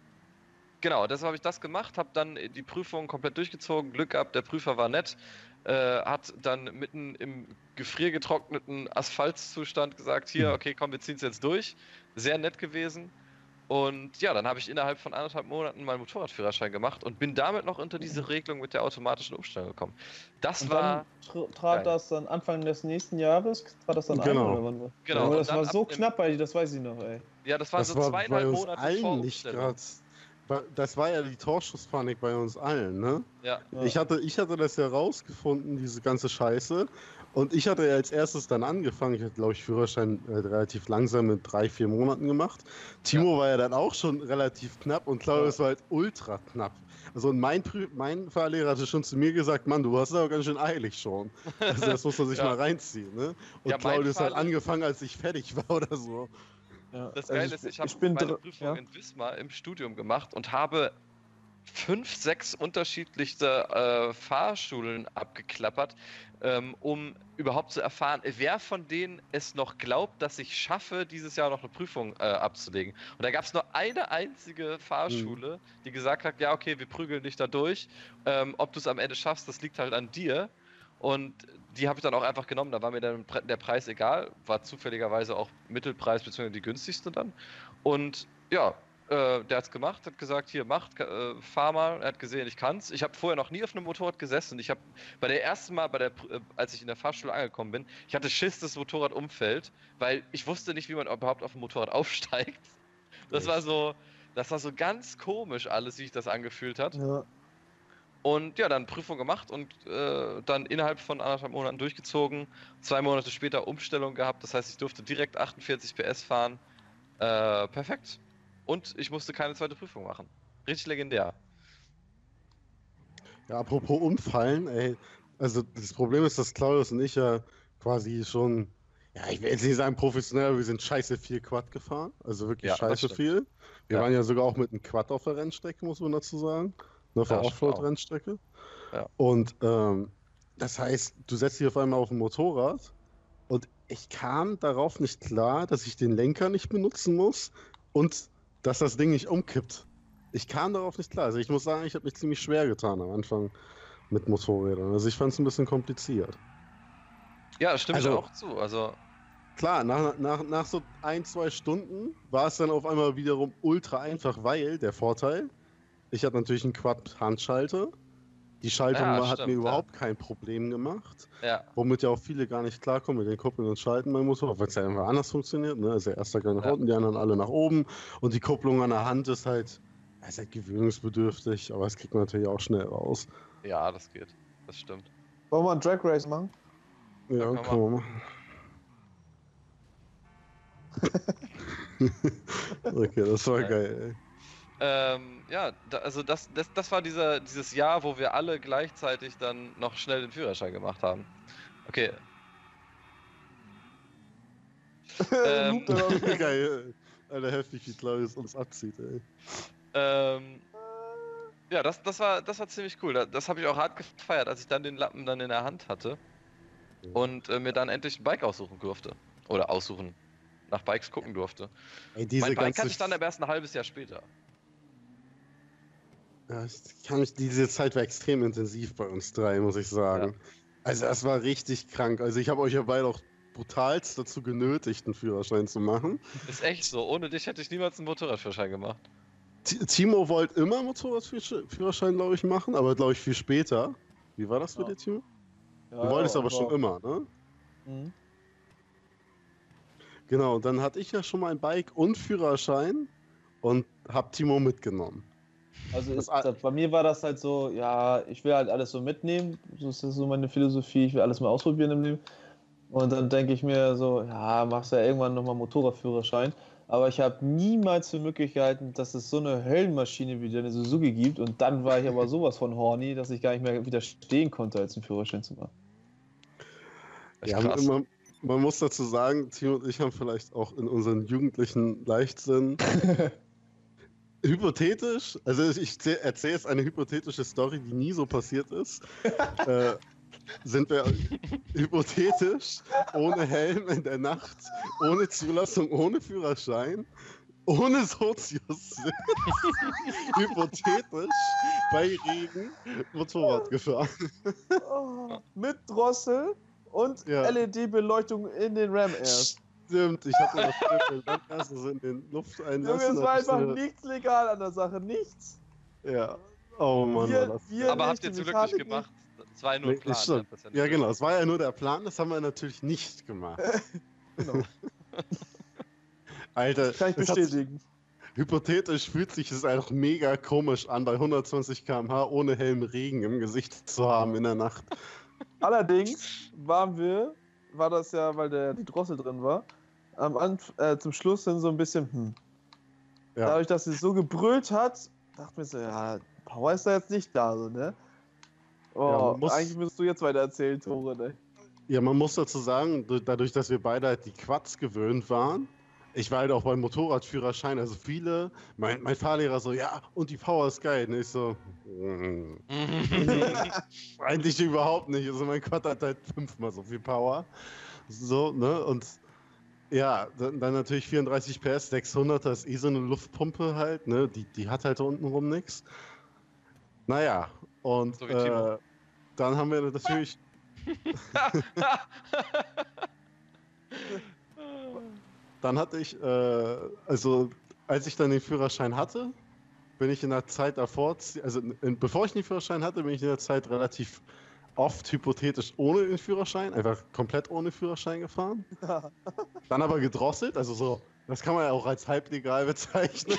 genau, deshalb habe ich das gemacht, habe dann die Prüfung komplett durchgezogen, Glück gehabt, der Prüfer war nett, hat dann mitten im gefriergetrockneten Asphaltzustand gesagt, hier, okay, komm, wir ziehen es jetzt durch. Sehr nett gewesen. Und ja, dann habe ich innerhalb von 1,5 Monaten meinen Motorradführerschein gemacht und bin damit noch unter diese Regelung mit der automatischen Umstellung gekommen. Das war... Trat das dann Anfang des nächsten Jahres? Trat das dann ein? Oder wann? Genau. Aber das war so knapp bei dir, das weiß ich noch, ey. Ja, das waren so 2,5 Monate vor Umstellung. Das war ja die Torschusspanik bei uns allen, ne? Ja. Ich hatte das ja rausgefunden, diese ganze Scheiße. Und ich hatte ja als erstes dann angefangen. Ich hatte, glaube ich, Führerschein relativ langsam mit 3-4 Monaten gemacht. Timo war ja dann auch schon relativ knapp und Claudius war halt ultra knapp. Also mein Fahrlehrer hatte schon zu mir gesagt, Mann, du hast es aber ganz schön eilig schon. Also das muss man sich mal reinziehen, ne? Und Claudius hat angefangen, als ich fertig war oder so. Ja. Das Geile ist, ich habe meine Prüfung in Wismar im Studium gemacht und habe 5, 6 unterschiedlichste Fahrschulen abgeklappert, um überhaupt zu erfahren, wer von denen es noch glaubt, dass ich schaffe, dieses Jahr noch eine Prüfung abzulegen. Und da gab es nur eine einzige Fahrschule, die gesagt hat, ja okay, wir prügeln dich da durch. Ob du es am Ende schaffst, das liegt halt an dir. Und die habe ich dann auch einfach genommen, da war mir dann der Preis egal, war zufälligerweise auch Mittelpreis bzw. die günstigste dann. Und ja, der hat es gemacht, hat gesagt, hier, fahr mal. Er hat gesehen, ich kann's. Ich habe vorher noch nie auf einem Motorrad gesessen. Ich habe bei der ersten Mal, als ich in der Fahrschule angekommen bin, ich hatte Schiss, das Motorrad umfällt, weil ich wusste nicht, wie man überhaupt auf ein Motorrad aufsteigt. Das war so ganz komisch alles, wie sich das angefühlt hat. Ja. Und ja, dann Prüfung gemacht und dann innerhalb von 1,5 Monaten durchgezogen. 2 Monate später Umstellung gehabt. Das heißt, ich durfte direkt 48 PS fahren. Perfekt. Und ich musste keine zweite Prüfung machen. Richtig legendär. Ja, apropos Umfallen, ey. Also das Problem ist, dass Claudius und ich ja quasi schon, ja, ich will jetzt nicht sagen professionell, aber wir sind scheiße viel Quad gefahren. Also wirklich scheiße viel. Wir waren ja sogar auch mit einem Quad auf der Rennstrecke, muss man dazu sagen. Auf der Offroad-Rennstrecke. Ja. Und das heißt, du setzt dich auf einmal auf ein Motorrad und ich kam darauf nicht klar, dass ich den Lenker nicht benutzen muss und dass das Ding nicht umkippt. Ich kam darauf nicht klar. Also ich muss sagen, ich habe mich ziemlich schwer getan am Anfang mit Motorrädern. Also ich fand es ein bisschen kompliziert. Ja, das stimmt also, auch zu. Also klar, nach so 1-2 Stunden war es dann auf einmal wiederum ultra einfach, weil der Vorteil, ich hatte natürlich einen Quad-Handschalter. Die Schaltung hat mir überhaupt kein Problem gemacht. Ja. Womit ja auch viele gar nicht klarkommen mit den Kuppeln und Schalten beim Motorrad, weil es ja einfach anders funktioniert. Ne? Also der erste Gang nach unten, die anderen alle nach oben. Und die Kupplung an der Hand ist halt Es ist halt gewöhnungsbedürftig, aber es kriegt man natürlich auch schnell raus. Ja, das geht. Das stimmt. Wollen wir einen Drag Race machen? Ja, kann man machen. Okay, das war geil, ey. Also das war dieses Jahr, wo wir alle gleichzeitig dann noch schnell den Führerschein gemacht haben. Okay. Geil. Alter, heftig, wie Claudius uns abzieht, ey. Ja, das war ziemlich cool. Das habe ich auch hart gefeiert, als ich dann den Lappen dann in der Hand hatte und mir dann endlich ein Bike aussuchen durfte. Oder nach Bikes gucken durfte. Ey, mein Bike hatte ich dann erst ein halbes Jahr später. Ja, diese Zeit war extrem intensiv bei uns drei, muss ich sagen. Ja. Also das war richtig krank. Also ich habe euch ja beide auch brutalst dazu genötigt, einen Führerschein zu machen. Ist echt so. Ohne dich hätte ich niemals einen Motorradführerschein gemacht. Timo wollte immer Motorradführerschein, glaube ich, machen, aber glaube ich viel später. Wie war das für dich, Timo? Ja, du wolltest aber schon immer, ne? Mhm. Genau, und dann hatte ich ja schon mal ein Bike und Führerschein und hab Timo mitgenommen. Also bei mir war das halt so, ja, ich will halt alles so mitnehmen, das ist so meine Philosophie, ich will alles mal ausprobieren im Leben. Und dann denke ich mir so, ja, machst ja irgendwann nochmal Motorradführerschein. Aber ich habe niemals für möglich gehalten, dass es so eine Höllenmaschine wie eine Suzuki gibt. Und dann war ich aber sowas von horny, dass ich gar nicht mehr widerstehen konnte, als einen Führerschein zu machen. Ja, man muss dazu sagen, Timo und ich haben vielleicht auch in unseren jugendlichen Leichtsinn hypothetisch, also ich erzähle jetzt eine hypothetische Story, die nie so passiert ist, sind wir hypothetisch ohne Helm in der Nacht, ohne Zulassung, ohne Führerschein, ohne Sozius, hypothetisch bei Regen Motorrad gefahren. Oh, mit Drossel und LED-Beleuchtung in den Ram erst. Stimmt, ich hatte das erst so in den Lufteinlassen. Junge, es war einfach nichts legal an der Sache, nichts. Ja, oh Mann. Aber habt ihr zum Glück nicht gemacht? Es war ja nur ein Plan. Ja, genau, es war ja nur der Plan, das haben wir natürlich nicht gemacht. Genau. Alter, kann ich bestätigen. Hypothetisch fühlt sich es einfach mega komisch an, bei 120 km/h ohne Helm Regen im Gesicht zu haben in der Nacht. Allerdings war das ja, weil die Drossel drin war, zum Schluss hin so ein bisschen, Ja. Dadurch, dass sie so gebrüllt hat, dachte mir so, ja, Power ist da jetzt nicht da, so, ne? Oh, ja, eigentlich müsstest du jetzt weiter erzählen, Tore, ne? Ja, man muss dazu sagen, dadurch, dass wir beide halt die Quads gewöhnt waren, ich war halt auch beim Motorradführerschein, also viele, mein Fahrlehrer so, ja, und die Power ist geil. Und ich so, eigentlich überhaupt nicht. Also mein Quad hat halt 5-mal so viel Power. So, ne, und ja, dann natürlich 34 PS, 600er ist so eine Luftpumpe halt, ne, die hat halt untenrum nichts. Naja, und so dann haben wir natürlich... Dann hatte ich, also als ich dann den Führerschein hatte, bin ich in der Zeit davor, bevor ich den Führerschein hatte, bin ich in der Zeit relativ oft hypothetisch ohne den Führerschein, einfach komplett ohne Führerschein gefahren. Dann aber gedrosselt, also so, das kann man ja auch als halblegal bezeichnen.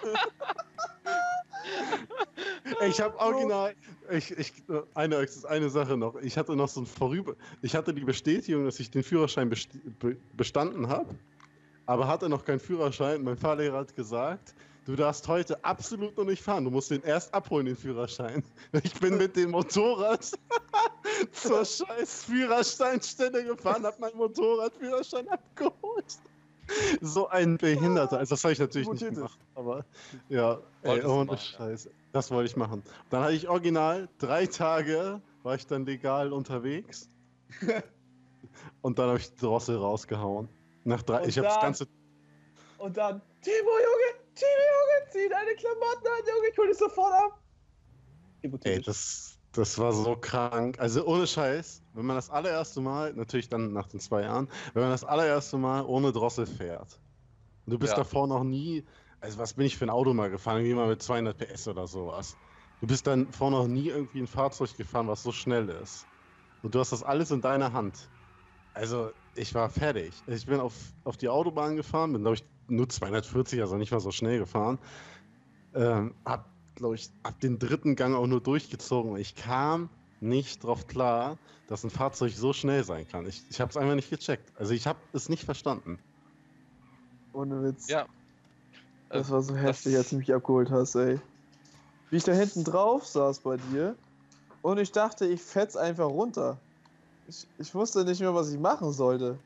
Ich habe original, eine Sache noch. Ich hatte noch so ich hatte die Bestätigung, dass ich den Führerschein bestanden habe, aber hatte noch keinen Führerschein. Mein Fahrlehrer hat gesagt, du darfst heute absolut noch nicht fahren. Du musst den erst abholen, den Führerschein. Ich bin mit dem Motorrad zur scheiß Führerscheinstelle gefahren, habe meinen Motorradführerschein abgeholt. So ein Behinderter. Also das habe ich natürlich nicht gemacht. Aber ja, ohne Scheiße. Das wollte ich machen. Dann hatte ich original 3 Tage, war ich dann legal unterwegs. Und dann habe ich die Drossel rausgehauen. Nach 3, ich habe das ganze... Und dann, Timo, Junge, zieh deine Klamotten an, Junge, ich hol dich sofort ab. Ey, das war so krank. Also ohne Scheiß, wenn man das allererste Mal, natürlich dann nach den 2 Jahren, wenn man das allererste Mal ohne Drossel fährt. Und du bist davor noch nie, also was bin ich für ein Auto mal gefahren, irgendwie mal mit 200 PS oder sowas. Du bist dann vor noch nie irgendwie ein Fahrzeug gefahren, was so schnell ist. Und du hast das alles in deiner Hand. Also ich war fertig. Ich bin auf die Autobahn gefahren, bin glaube ich nur 240, also nicht mal so schnell gefahren. Hab, glaube ich, ab den dritten Gang auch nur durchgezogen. Ich kam nicht drauf klar, dass ein Fahrzeug so schnell sein kann. Ich habe es einfach nicht gecheckt. Also ich habe es nicht verstanden. Ohne Witz. Ja. Das war so heftig, als du mich abgeholt hast, ey. Wie ich da hinten drauf saß bei dir und ich dachte, ich fetz einfach runter. Ich wusste nicht mehr, was ich machen sollte.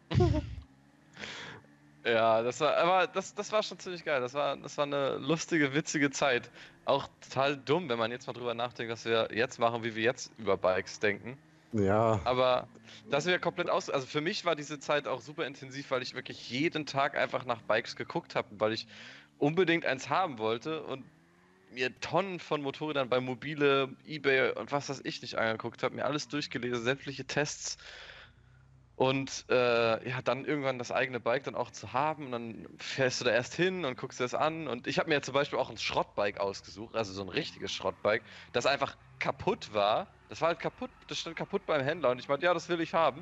Ja, das war schon ziemlich geil. Das war eine lustige, witzige Zeit. Auch total dumm, wenn man jetzt mal drüber nachdenkt, dass wir jetzt machen, wie wir jetzt über Bikes denken. Ja. Aber das wäre komplett aus. Also für mich war diese Zeit auch super intensiv, weil ich wirklich jeden Tag einfach nach Bikes geguckt habe, weil ich unbedingt eins haben wollte und mir Tonnen von Motorrädern bei Mobile, eBay und was weiß ich nicht angeguckt habe, mir alles durchgelesen, sämtliche Tests und ja, dann irgendwann das eigene Bike dann auch zu haben und dann fährst du da erst hin und guckst dir das an und ich habe mir zum Beispiel auch ein Schrottbike ausgesucht, also so ein richtiges Schrottbike, das einfach kaputt war. Das war halt kaputt, das stand kaputt beim Händler und ich meinte, ja, das will ich haben.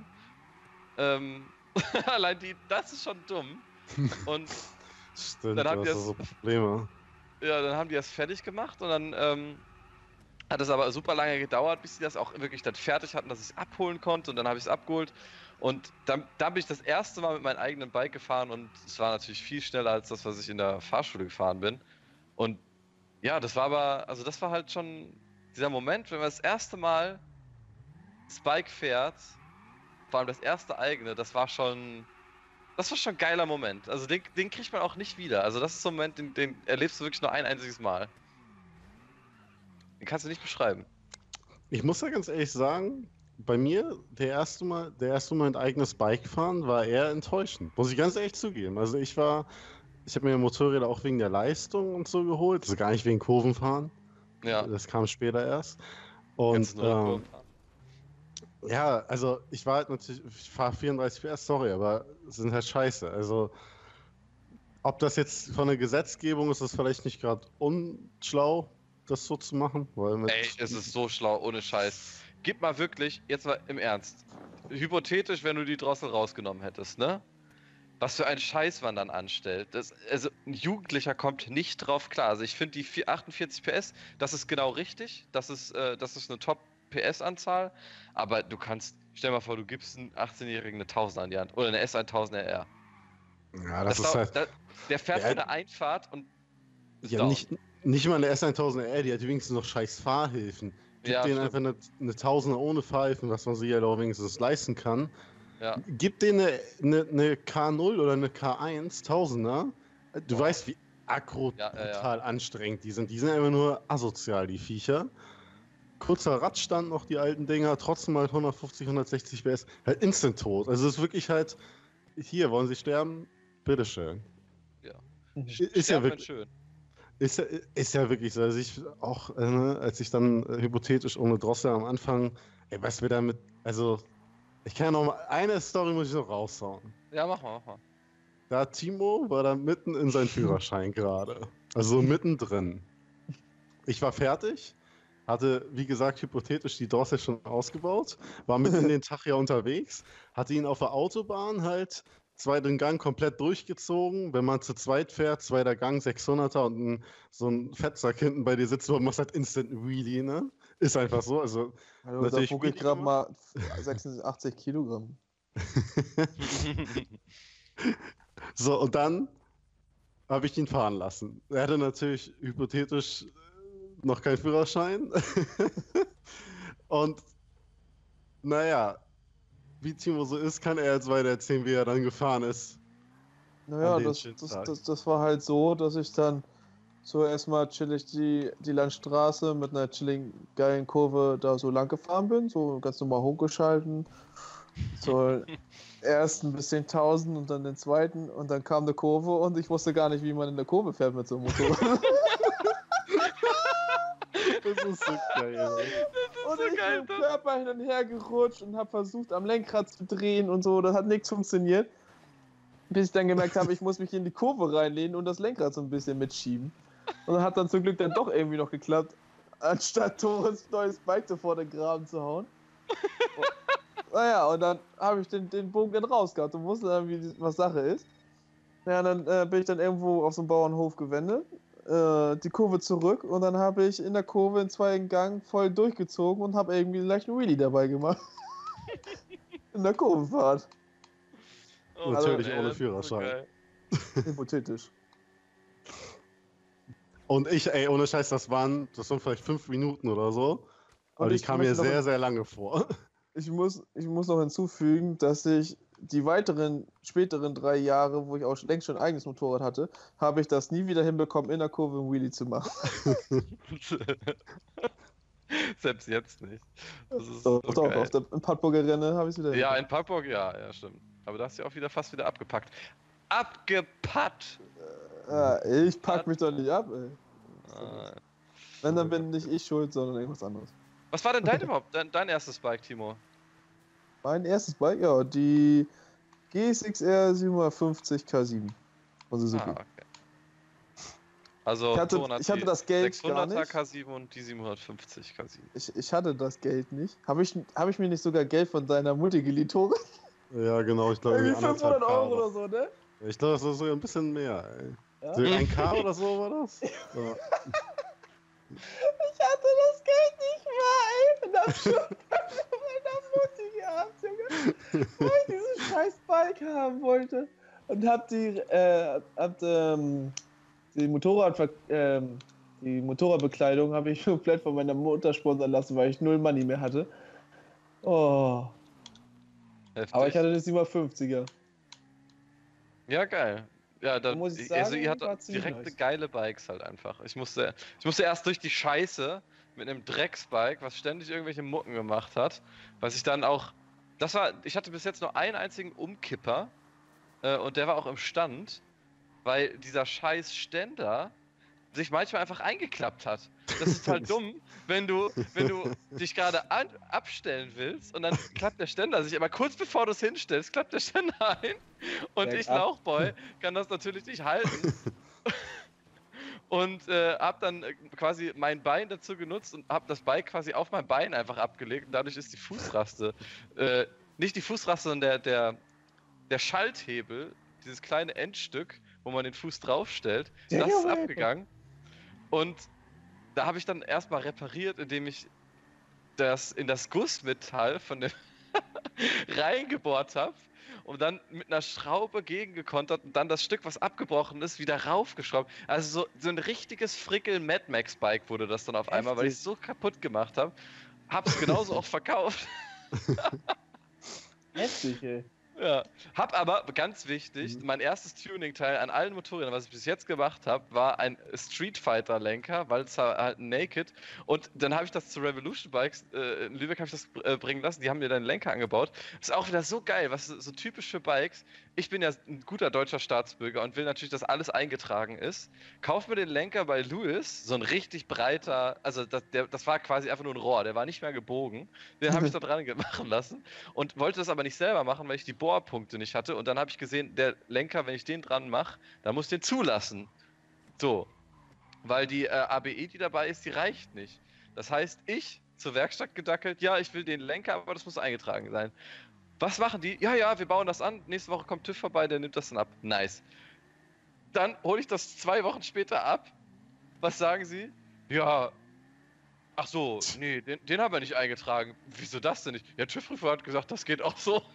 Allein das ist schon dumm. Und Stimmt, dann haben die das so Probleme. Ja, dann haben die das fertig gemacht und dann hat es aber super lange gedauert, bis sie das auch wirklich dann fertig hatten, dass ich es abholen konnte und dann habe ich es abgeholt und dann bin ich das erste Mal mit meinem eigenen Bike gefahren und es war natürlich viel schneller als das, was ich in der Fahrschule gefahren bin und ja, das war halt schon dieser Moment, wenn man das erste Mal das Bike fährt, vor allem das erste eigene, das war schon ein geiler Moment. Also den kriegt man auch nicht wieder. Also das ist so ein Moment, den erlebst du wirklich nur ein einziges Mal. Den kannst du nicht beschreiben. Ich muss ja ganz ehrlich sagen, bei mir, der erste Mal ein eigenes Bike fahren, war eher enttäuschend. Muss ich ganz ehrlich zugeben. Also ich habe mir Motorräder auch wegen der Leistung und so geholt. Also gar nicht wegen Kurvenfahren. Ja. Das kam später erst. Kannst Und du nur Kurven fahren. ja, also ich war halt natürlich, ich fahre 34 PS, sorry, aber sind halt scheiße. Also ob das jetzt von der Gesetzgebung ist, ist vielleicht nicht gerade unschlau, das so zu machen. Ey, es ist so schlau, ohne Scheiß. Gib mal wirklich, jetzt mal im Ernst. Hypothetisch, wenn du die Drossel rausgenommen hättest, ne? Was für ein Scheiß man dann anstellt. Also ein Jugendlicher kommt nicht drauf klar. Also ich finde die 48 PS, das ist genau richtig. Das ist eine Top-PS-Anzahl. Aber stell mal vor, du gibst einen 18-Jährigen eine 1000 an die Hand. Oder eine S1000RR. Ja, das ist halt. Der fährt für eine Einfahrt und ist ja, down. nicht mal eine S1000R, die hat wenigstens noch scheiß Fahrhilfen. Gib Ja, denen stimmt. einfach eine Tausender ohne Fahrhilfen, was man sich ja auch wenigstens leisten kann. Ja. Gib denen eine K0 oder eine K1 Tausender. Du weißt, wie brutal anstrengend die sind. Die sind einfach nur asozial, die Viecher. Kurzer Radstand noch, die alten Dinger, trotzdem halt 150, 160 PS. Halt instant tot. Also es ist wirklich halt, hier, wollen sie sterben? Bitteschön. Ja. Ist ja wirklich schön. Ist ja wirklich so. Also ich auch, als ich dann hypothetisch ohne Drossel am Anfang, was wir damit, also ich kann ja noch mal, eine Story muss ich noch raushauen. Ja, mach mal. Da Timo war da mitten in seinem Führerschein gerade. Also mittendrin. Ich war fertig, hatte, wie gesagt, hypothetisch die Drossel schon ausgebaut, war mitten in den Tag ja unterwegs, hatte ihn auf der Autobahn halt zweiten Gang komplett durchgezogen. Wenn man zu zweit fährt, zweiter Gang, 600er und so ein Fettsack hinten bei dir sitzt, man macht halt instant Wheelie, ne? Ist einfach so. Also, natürlich da ich gerade mal 86 Kilogramm. So, und dann habe ich ihn fahren lassen. Er hatte natürlich hypothetisch noch keinen Führerschein. Und naja, wie Timo so ist, kann er jetzt weiter erzählen, wie er dann gefahren ist. Naja, das war halt so, dass ich dann so erstmal chillig die Landstraße mit einer chilligen, geilen Kurve da so lang gefahren bin, so ganz normal hochgeschalten. So erst ein bisschen 1000 und dann den zweiten und dann kam eine Kurve und ich wusste gar nicht, wie man in der Kurve fährt mit so einem Motorrad. Das ist so geil. Und ich bin im Körper hin und her gerutscht und habe versucht, am Lenkrad zu drehen und so. Das hat nichts funktioniert. Bis ich dann gemerkt habe, ich muss mich in die Kurve reinlehnen und das Lenkrad so ein bisschen mitschieben. Und dann hat dann zum Glück dann doch irgendwie noch geklappt, anstatt Tores neues Bike sofort in den Graben zu hauen. Naja, und dann habe ich den Bogen dann rausgehabt und wusste dann, was Sache ist. Ja, dann bin ich dann irgendwo auf so einem Bauernhof gewendet, die Kurve zurück und dann habe ich in der Kurve in 2 Gang voll durchgezogen und habe irgendwie leicht einen Wheelie dabei gemacht. In der Kurvenfahrt. Oh, Natürlich ey, ohne das ist so Führerschein. geil. Hypothetisch. Und ey, ohne Scheiß, das waren vielleicht 5 Minuten oder so. Aber Und die ich kamen mir möchte noch- sehr, sehr lange vor. Ich muss noch hinzufügen, dass ich die weiteren späteren 3 Jahre, wo ich auch längst schon ein eigenes Motorrad hatte, habe ich das nie wieder hinbekommen, in der Kurve einen Wheelie zu machen. Selbst jetzt nicht. Das ist Doch, so doch, geil. im Padburger Rennen habe ich es wieder Ja, hinbekommen. in Packbock, ja, stimmt. Aber da hast du ja auch fast wieder abgepackt. Abgepackt! Ich pack mich doch nicht ab, ey. Ah. Wenn, dann bin nicht ich schuld, sondern irgendwas anderes. Was war denn dein erstes Bike, Timo? Mein erstes Bike, ja, die GSXR 750 K7 von Suzuki. Okay. Also Ich hatte die das Geld 600er gar nicht. K7 und die 750 K7. Ich hatte das Geld nicht. Hab ich mir nicht sogar Geld von deiner Mutti geliehen, Tore? Ja, genau, ich glaube, Irgendwie 500 Euro oder so, ne? Ich glaube, das ist sogar ein bisschen mehr, ey. Ja? So 1K oder so war das? Ja. Ich hatte das Geld nicht mehr, ey. Und hab schon von meiner Mutti gehabt, Junge. Weil ich dieses scheiß Bike haben wollte. Und hab die Motorradbekleidung habe ich komplett von meiner Mutter sponsern lassen, weil ich 0 Money mehr hatte. Oh. Heftig. Aber ich hatte das 750er. Ja, geil. Ja, Da muss ich sagen, also ihr war hattet ziemlich direkte nice. geile Bikes halt einfach. Ich musste erst durch die Scheiße mit einem Drecksbike, was ständig irgendwelche Mucken gemacht hat, was ich dann auch, ich hatte bis jetzt nur einen einzigen Umkipper und der war auch im Stand, weil dieser scheiß Ständer sich manchmal einfach eingeklappt hat. Das ist halt dumm, wenn du dich gerade abstellen willst und dann klappt der Ständer sich, aber kurz bevor du es hinstellst, klappt der Ständer ein und ich Lauchboy kann das natürlich nicht halten und hab dann quasi mein Bein dazu genutzt und hab das Bike quasi auf mein Bein einfach abgelegt und dadurch ist die Fußraste, nicht die Fußraste, sondern der Schalthebel, dieses kleine Endstück, wo man den Fuß draufstellt, das ist abgegangen. Und da habe ich dann erstmal repariert, indem ich das in das Gussmetall von dem reingebohrt habe und dann mit einer Schraube gegengekontert und dann das Stück, was abgebrochen ist, wieder raufgeschraubt. Also so ein richtiges Frickel-Mad Max-Bike wurde das dann auf einmal, weil ich es so kaputt gemacht habe. Hab's genauso auch verkauft. Heftig, ey. Ja, hab aber, ganz wichtig, mein erstes Tuning-Teil an allen Motorrädern, was ich bis jetzt gemacht habe, war ein Street Fighter-Lenker, weil es halt ein Naked. Und dann habe ich das zu Revolution Bikes, in Lübeck habe ich das bringen lassen, die haben mir dann einen Lenker angebaut. Das ist auch wieder so geil, was so typisch für Bikes. Ich bin ja ein guter deutscher Staatsbürger und will natürlich, dass alles eingetragen ist. Kauf mir den Lenker bei Lewis, so ein richtig breiter, also das war quasi einfach nur ein Rohr, der war nicht mehr gebogen. Den habe ich da dran machen lassen und wollte das aber nicht selber machen, weil ich die Bohrpunkte nicht hatte. Und dann habe ich gesehen, der Lenker, wenn ich den dran mache, dann muss ich den zulassen. So. Weil die ABE, die dabei ist, die reicht nicht. Das heißt, ich zur Werkstatt gedackelt, ja, ich will den Lenker, aber das muss eingetragen sein. Was machen die? Ja, wir bauen das an. Nächste Woche kommt TÜV vorbei, der nimmt das dann ab. Nice. Dann hole ich das 2 Wochen später ab. Was sagen sie? Ja, ach so, nee, den haben wir nicht eingetragen. Wieso das denn nicht? Ja, TÜV-Prüfer hat gesagt, das geht auch so.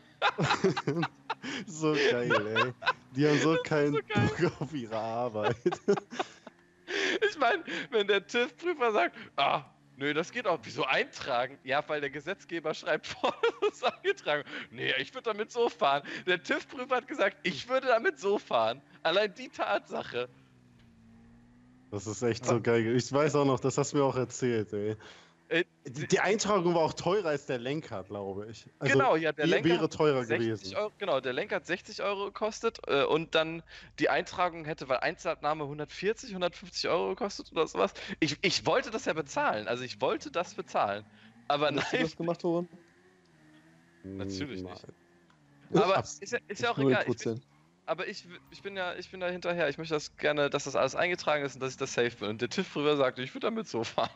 So geil, ey. Die haben so keinen Bock auf ihre Arbeit. Ich meine, wenn der TÜV-Prüfer sagt, nö, das geht auch. Wieso eintragen? Ja, weil der Gesetzgeber schreibt vor, das ist eingetragen. Nee, ich würde damit so fahren. Der TÜV-Prüfer hat gesagt, ich würde damit so fahren. Allein die Tatsache. Das ist echt so geil. Ich weiß auch noch, das hast du mir auch erzählt, ey. Die Eintragung war auch teurer als der Lenker, glaube ich. Also genau, ja, der Lenker wäre teurer gewesen. Euro, genau, der Lenker hat 60 Euro gekostet und dann die Eintragung hätte, weil Einzelabnahme 150 Euro gekostet oder sowas. Ich wollte das ja bezahlen, also ich wollte das bezahlen. Aber nein. Hast du das gemacht, Toren? Natürlich nicht. Aber ist ja auch egal. Ich bin da hinterher. Ich möchte das gerne, dass das alles eingetragen ist und dass ich das safe bin. Und der TÜV-Prüfer sagte, ich würde damit so fahren.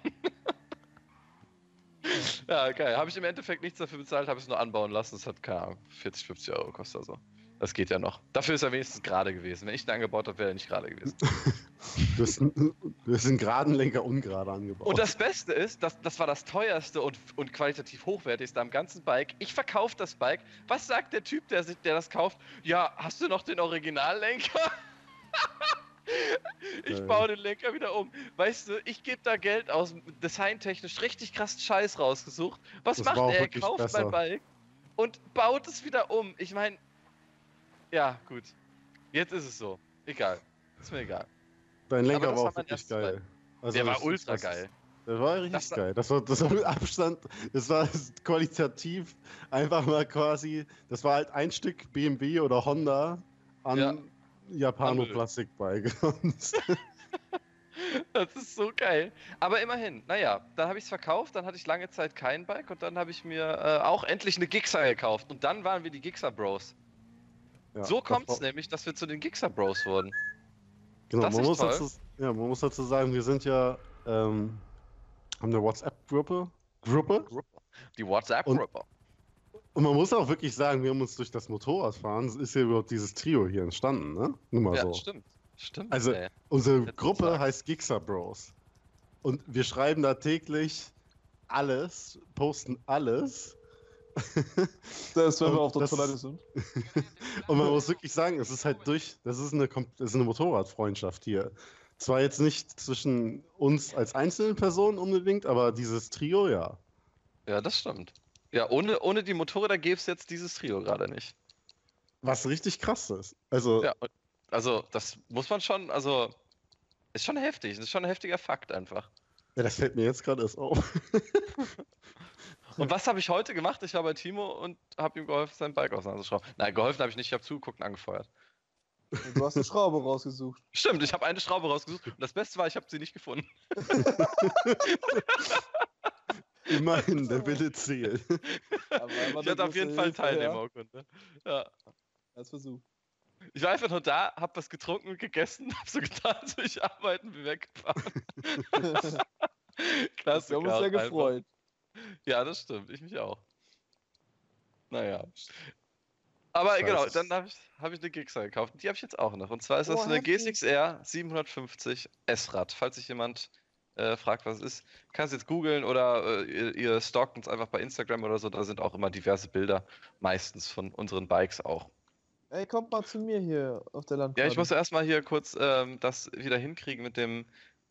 Ja, geil. Habe ich im Endeffekt nichts dafür bezahlt, habe es nur anbauen lassen. Das hat, keine Ahnung, 40, 50 Euro gekostet oder so. Das geht ja noch. Dafür ist er wenigstens gerade gewesen. Wenn ich ihn angebaut habe, wäre er nicht gerade gewesen. Du hast einen geraden Lenker ungerade angebaut. Und das Beste ist, das war das teuerste und qualitativ hochwertigste am ganzen Bike. Ich verkaufe das Bike. Was sagt der Typ, der das kauft? Ja, hast du noch den Originallenker? Ich baue den Lenker wieder um. Weißt du, ich gebe da Geld aus, designtechnisch richtig krass Scheiß rausgesucht. Was macht er? Er kauft mein Bike und baut es wieder um. Ich meine, ja, gut. Jetzt ist es so. Egal. Ist mir egal. Dein Lenker war auch wirklich geil. Also der war ultra geil. Der war richtig geil. Das war mit Abstand, das war qualitativ einfach mal quasi, das war halt ein Stück BMW oder Honda an Japano-Plastikbike. Das ist so geil. Aber immerhin, naja, dann habe ich es verkauft, dann hatte ich lange Zeit kein Bike und dann habe ich mir auch endlich eine Gixxer gekauft. Und dann waren wir die Gixxer Bros. Ja, so kommt es nämlich, dass wir zu den Gixxer Bros wurden. Genau, man muss dazu sagen, wir sind ja haben eine WhatsApp-Gruppe. Die WhatsApp-Gruppe. Und man muss auch wirklich sagen, wir haben uns durch das Motorradfahren, ist ja überhaupt dieses Trio hier entstanden, ne? Nur mal so. Stimmt. Also, unsere Gruppe heißt Gixxer Bros. Und wir schreiben da täglich alles, posten alles. Das ist, wenn wir auf der Toilette sind. Und man muss wirklich sagen, es ist halt das ist eine Motorradfreundschaft hier. Zwar jetzt nicht zwischen uns als einzelnen Personen unbedingt, aber dieses Trio, ja. Ja, das stimmt. Ja, ohne die Motorräder gäbe es jetzt dieses Trio gerade nicht. Was richtig krass ist. Also, ja, das muss man schon, ist schon heftig. Das ist schon ein heftiger Fakt einfach. Ja, das fällt mir jetzt gerade erst auf. Und was habe ich heute gemacht? Ich war bei Timo und habe ihm geholfen, sein Bike auseinanderzuschrauben. Nein, geholfen habe ich nicht, ich habe zugeguckt und angefeuert. Du hast eine Schraube rausgesucht. Stimmt, ich habe eine Schraube rausgesucht und das Beste war, ich habe sie nicht gefunden. Immerhin, der Wille zählt. Ich hatte auf jeden Fall Teilnehmerurkunde. Ja. Als Versuch. Ich war einfach nur da, hab was getrunken und gegessen, hab so getan, als würde ich arbeiten, bin weggefahren. Klasse. Wir haben uns sehr gefreut. Ja, das stimmt. Ich mich auch. Naja. Aber genau, dann habe ich eine Gixxer gekauft. Die habe ich jetzt auch noch. Und zwar ist das eine GSX-R 750 S-Rad. Falls sich jemand fragt, was es ist, kannst du jetzt googeln oder ihr stalkt uns einfach bei Instagram oder so. Da sind auch immer diverse Bilder, meistens von unseren Bikes auch. Ey, kommt mal zu mir hier auf der Landkarte. Ja, ich muss erstmal hier kurz das wieder hinkriegen mit dem...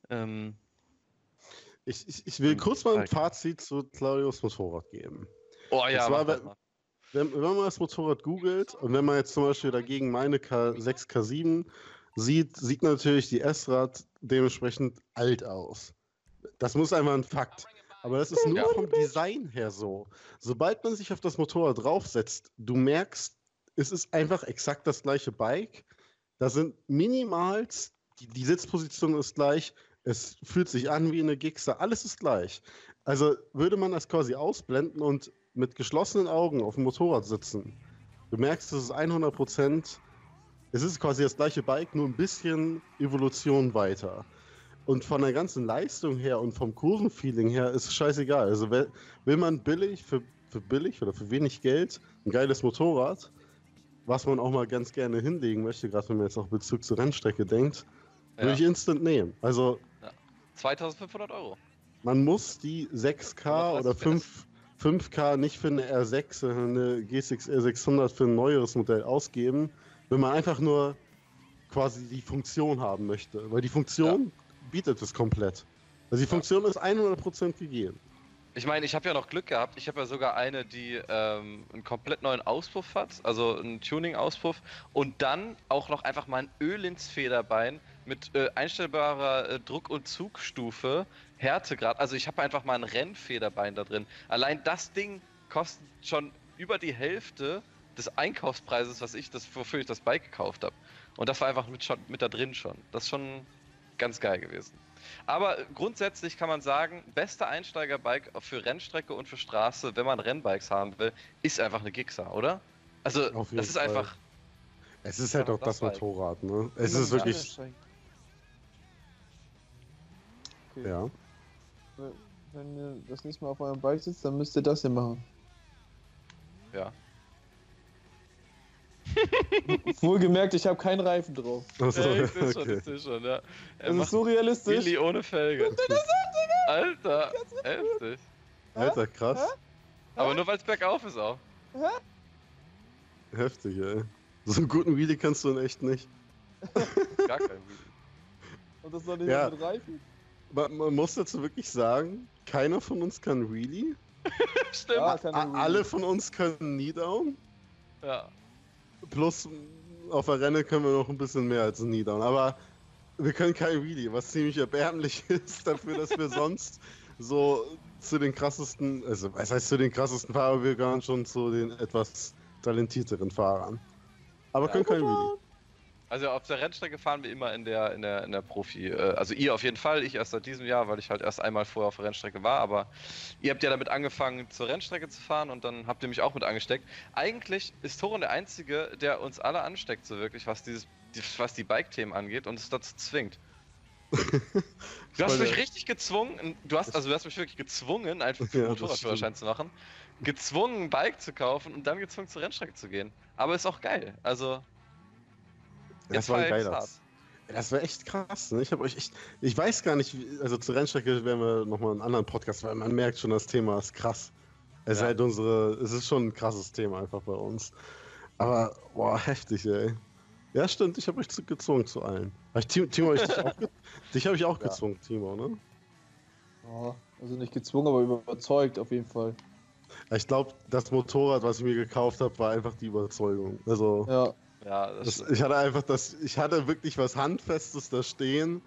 Ich will kurz mal ein Fazit zu Claudius Motorrad geben. Oh ja, wenn man das Motorrad googelt und wenn man jetzt zum Beispiel dagegen meine K6, K7 sieht natürlich die S-Rad dementsprechend alt aus. Das muss einfach ein Fakt. Aber das ist nur vom Design her so. Sobald man sich auf das Motorrad draufsetzt, du merkst, es ist einfach exakt das gleiche Bike. Da sind minimals, die Sitzposition ist gleich, es fühlt sich an wie eine Gixxer, alles ist gleich. Also würde man das quasi ausblenden und mit geschlossenen Augen auf dem Motorrad sitzen, du merkst, es ist 100%, es ist quasi das gleiche Bike, nur ein bisschen Evolution weiter. Und von der ganzen Leistung her und vom Kurvenfeeling her ist es scheißegal. Also will man billig, für billig oder für wenig Geld ein geiles Motorrad, was man auch mal ganz gerne hinlegen möchte, gerade wenn man jetzt auch Bezug zur Rennstrecke denkt, würde ich instant nehmen. Also 2.500 €. Man muss die 6K oder 5K nicht für eine R6, sondern eine GSX R600 für ein neueres Modell ausgeben, wenn man einfach nur quasi die Funktion haben möchte. Weil die Funktion bietet es komplett. Also die Funktion ist 100% gegeben. Ich meine, ich habe ja noch Glück gehabt. Ich habe ja sogar eine, die einen komplett neuen Auspuff hat, also einen Tuning-Auspuff und dann auch noch einfach mal ein Öl ins Federbein mit einstellbarer Druck- und Zugstufe, Härtegrad. Also ich habe einfach mal ein Rennfederbein da drin. Allein das Ding kostet schon über die Hälfte des Einkaufspreises, wofür ich das Bike gekauft habe. Und das war einfach mit da drin schon. Das ist schon ganz geil gewesen. Aber grundsätzlich kann man sagen, beste Einsteigerbike für Rennstrecke und für Straße, wenn man Rennbikes haben will, ist einfach eine Gixxer, oder? Also, das ist einfach... Es ist halt auch das Motorrad, ne? Es ist wirklich... Okay. Ja. Wenn ihr das nächste Mal auf eurem Bike sitzt, dann müsst ihr das hier machen. Ja. Wohlgemerkt, ich habe keinen Reifen drauf. Achso, Ja, ich sehe schon, okay. ich sehe schon, ja. Das ist so realistisch. Willi ohne Felge. Alter, heftig. Alter, krass. Aber nur weil es bergauf ist auch. Heftig, ey. So einen guten Wheelie kannst du in echt nicht. Gar kein Willi. Und das noch nicht Ja. mit Reifen? Man muss dazu wirklich sagen, keiner von uns kann Wheelie. Stimmt. Ja, kann man Alle von uns können Kneedown. Ja. Plus auf der Renne können wir noch ein bisschen mehr als ein Kneedown. Aber wir können kein Wheelie, was ziemlich erbärmlich ist dafür, dass wir sonst so zu den krassesten, also was heißt zu den krassesten Fahrern, wir gehören schon zu den etwas talentierteren Fahrern. Aber können kein Wheelie. Also auf der Rennstrecke fahren wir immer in der Profi. Also ihr auf jeden Fall, ich erst seit diesem Jahr, weil ich halt erst einmal vorher auf der Rennstrecke war. Aber ihr habt ja damit angefangen, zur Rennstrecke zu fahren und dann habt ihr mich auch mit angesteckt. Eigentlich ist Toron der Einzige, der uns alle ansteckt, so wirklich, was die Bike-Themen angeht und es dazu zwingt. Du hast mich richtig gezwungen, du hast mich wirklich gezwungen, einen Ja, Motorradführerschein zu machen, gezwungen, ein Bike zu kaufen und dann gezwungen, zur Rennstrecke zu gehen. Aber ist auch geil. Also. Das war geil. Das war echt krass. Ne? Ich weiß gar nicht, also zur Rennstrecke werden wir nochmal einen anderen Podcast, weil man merkt schon, das Thema ist krass. Es ist schon ein krasses Thema einfach bei uns. Aber, boah, heftig, ey. Ja, stimmt, ich habe euch gezwungen zu allen. Timo, dich habe ich auch gezwungen, Timo, ne? Ja, also nicht gezwungen, aber überzeugt auf jeden Fall. Ich glaube, das Motorrad, was ich mir gekauft habe, war einfach die Überzeugung. Also, Ja, ich hatte wirklich was Handfestes da stehen,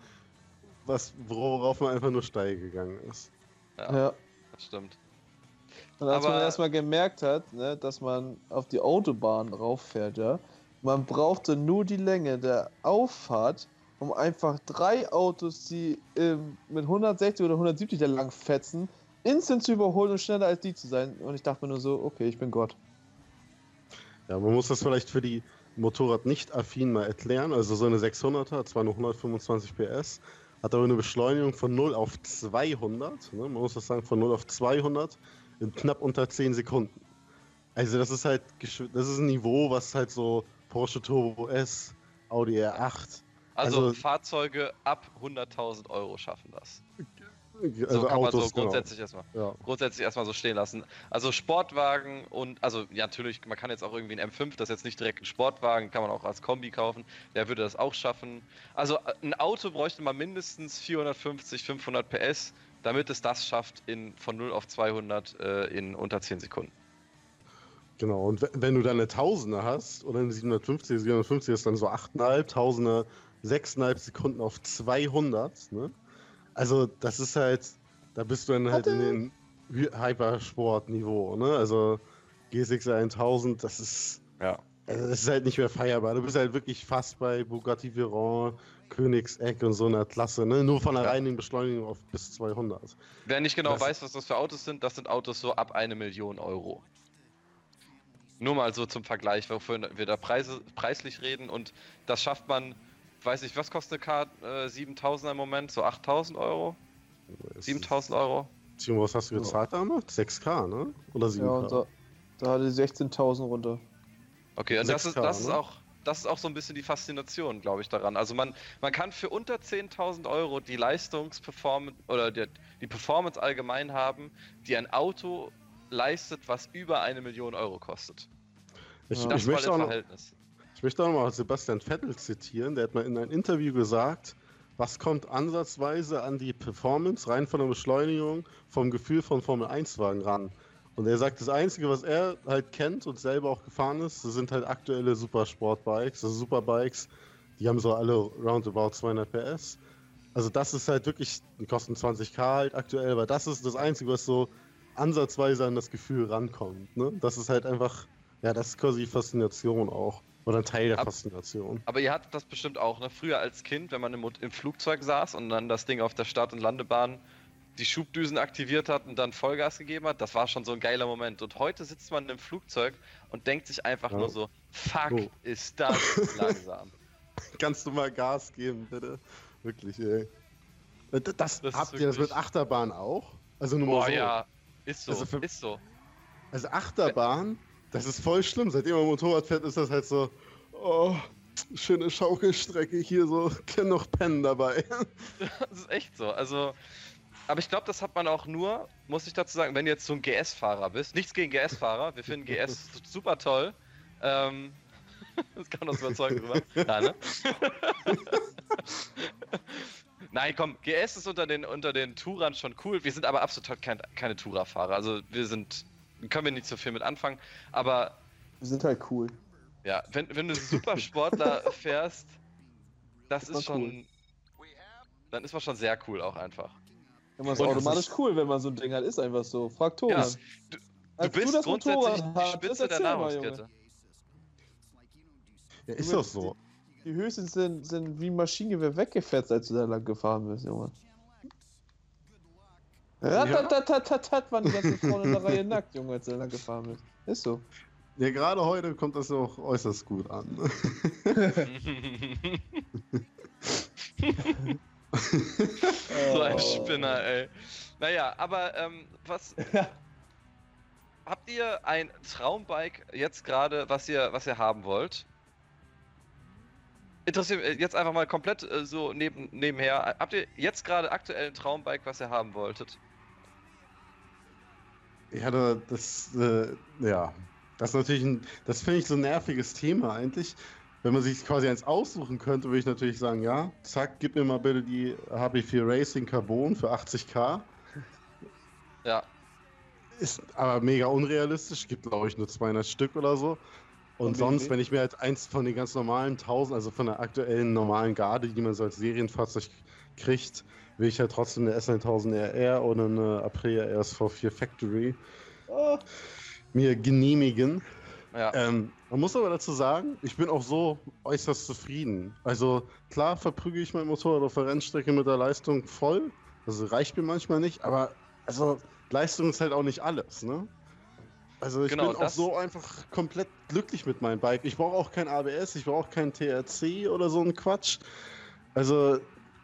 worauf man einfach nur steil gegangen ist. Ja. Das stimmt. Und als man erstmal gemerkt hat, ne, dass man auf die Autobahn rauffährt, ja, man brauchte nur die Länge der Auffahrt, um einfach 3 Autos, die mit 160 oder 170 da lang fetzen, instant zu überholen und schneller als die zu sein. Und ich dachte mir nur so, okay, ich bin Gott. Ja, man muss das vielleicht für die Motorrad nicht affin mal erklären. Also so eine 600er hat zwar nur 125 PS, hat aber eine Beschleunigung von 0 auf 200. Ne? Man muss das sagen, von 0 auf 200 in knapp unter 10 Sekunden. Also das ist halt, das ist ein Niveau, was halt so Porsche Turbo S, Audi R8. Also Fahrzeuge ab 100.000 Euro schaffen das. Also so kann Autos, man so grundsätzlich erstmal so stehen lassen. Also Sportwagen und, also ja, natürlich, man kann jetzt auch irgendwie einen M5, das ist jetzt nicht direkt ein Sportwagen, kann man auch als Kombi kaufen, der würde das auch schaffen. Also ein Auto bräuchte man mindestens 450, 500 PS, damit es das schafft von 0 auf 200 in unter 10 Sekunden. Genau, und wenn du dann eine 1000er hast oder eine 750 ist dann so 8,5, 1000er 6,5 Sekunden auf 200, ne? Also das ist halt, da bist du dann halt in den Hypersport-Niveau, ne? Also GSX 1000, das ist halt nicht mehr feierbar. Du bist halt wirklich fast bei Bugatti Veyron, Königsegg und so einer Klasse, ne? Nur von der reinen Beschleunigung auf bis 200. Wer nicht genau weiß, was das für Autos sind, das sind Autos so ab 1 Million Euro. Nur mal so zum Vergleich, wofür wir da preislich reden, und das schafft man, weiß ich, was kostet eine Car 7000 im Moment? So 8000 Euro? 7000 Euro? Timo, was hast du gezahlt damals? 6K, ne? Oder 7K? Ja, und da hatte 16.000 runter. Okay, und 6K, das ist auch so ein bisschen die Faszination, glaube ich, daran. Also man kann für unter 10.000 Euro die Leistungsperformance oder die Performance allgemein haben, die ein Auto leistet, was über 1 Million Euro kostet. Ich möchte auch noch mal Sebastian Vettel zitieren, der hat mal in einem Interview gesagt, was kommt ansatzweise an die Performance rein von der Beschleunigung vom Gefühl von Formel-1-Wagen ran. Und er sagt, das Einzige, was er halt kennt und selber auch gefahren ist, das sind halt aktuelle Supersport-Bikes, also Superbikes, die haben so alle roundabout 200 PS. Also das ist halt wirklich, die kosten 20k halt aktuell, aber das ist das Einzige, was so ansatzweise an das Gefühl rankommt. Ne? Das ist halt einfach, ja, das ist quasi die Faszination auch. Oder ein Teil der Faszination. Aber ihr hattet das bestimmt auch, ne? Früher als Kind, wenn man im Flugzeug saß und dann das Ding auf der Start- und Landebahn die Schubdüsen aktiviert hat und dann Vollgas gegeben hat, das war schon so ein geiler Moment. Und heute sitzt man im Flugzeug und denkt sich einfach nur so, fuck, ist das langsam. Kannst du mal Gas geben, bitte? Wirklich, ey. Das habt ihr das mit Achterbahn auch? Also nur mal so. Ja, ist so, also ist so. Also Achterbahn Das ist voll schlimm. Seitdem man Motorrad fährt, ist das halt so, oh, schöne Schaukelstrecke hier, so, kann noch pennen dabei. Das ist echt so. Also, aber ich glaube, das hat man auch nur, muss ich dazu sagen, wenn du jetzt so ein GS-Fahrer bist. Nichts gegen GS-Fahrer, wir finden GS super toll. Das kann man uns überzeugen drüber. Ja, ne? Nein, komm, GS ist unter den Tourern schon cool. Wir sind aber absolut keine Tourer-Fahrer. Also können wir nicht so viel mit anfangen. Aber wir sind halt cool. Ja, wenn du Supersportler fährst, das ist schon. Cool. Dann ist man schon sehr cool auch einfach. Ja, man ist automatisch cool, wenn man so ein Ding hat, ist einfach so. Frag Thomas. Ja, du bist grundsätzlich die Spitze der Nahrungskette. Ja, ist doch so. Die Höchsten sind wie Maschinengewehr weggefetzt, als du da lang gefahren bist, Junge. Ratatatat waren die ganzen Frauen in der Reihe nackt, Junge, als du da lang gefahren bist. Ist so. Ja, gerade heute kommt das auch äußerst gut an. So ein Spinner, ey. Naja, aber was... Habt ihr ein Traumbike jetzt gerade, was ihr haben wollt? Interessiert jetzt einfach mal komplett so nebenher. Habt ihr jetzt gerade aktuell ein Traumbike, was ihr haben wolltet? Ja, das ist natürlich das finde ich so ein nerviges Thema eigentlich. Wenn man sich quasi eins aussuchen könnte, würde ich natürlich sagen, ja, zack, gib mir mal bitte die HB4 Racing Carbon für 80.000. Ja. Ist aber mega unrealistisch, gibt glaube ich nur 200 Stück oder so. Und sonst, wenn ich mir halt eins von den ganz normalen 1000, also von der aktuellen normalen Garde, die man so als Serienfahrzeug kriegt, will ich halt trotzdem eine S1000 RR oder eine Aprilia RSV4 Factory mir genehmigen. Ja. Man muss aber dazu sagen, ich bin auch so äußerst zufrieden. Also klar verprüge ich mein Motorrad auf der Rennstrecke mit der Leistung voll. Also reicht mir manchmal nicht, aber also Leistung ist halt auch nicht alles, ne? Also ich bin auch so einfach komplett glücklich mit meinem Bike. Ich brauche auch kein ABS, ich brauche auch kein TRC oder so ein Quatsch. Also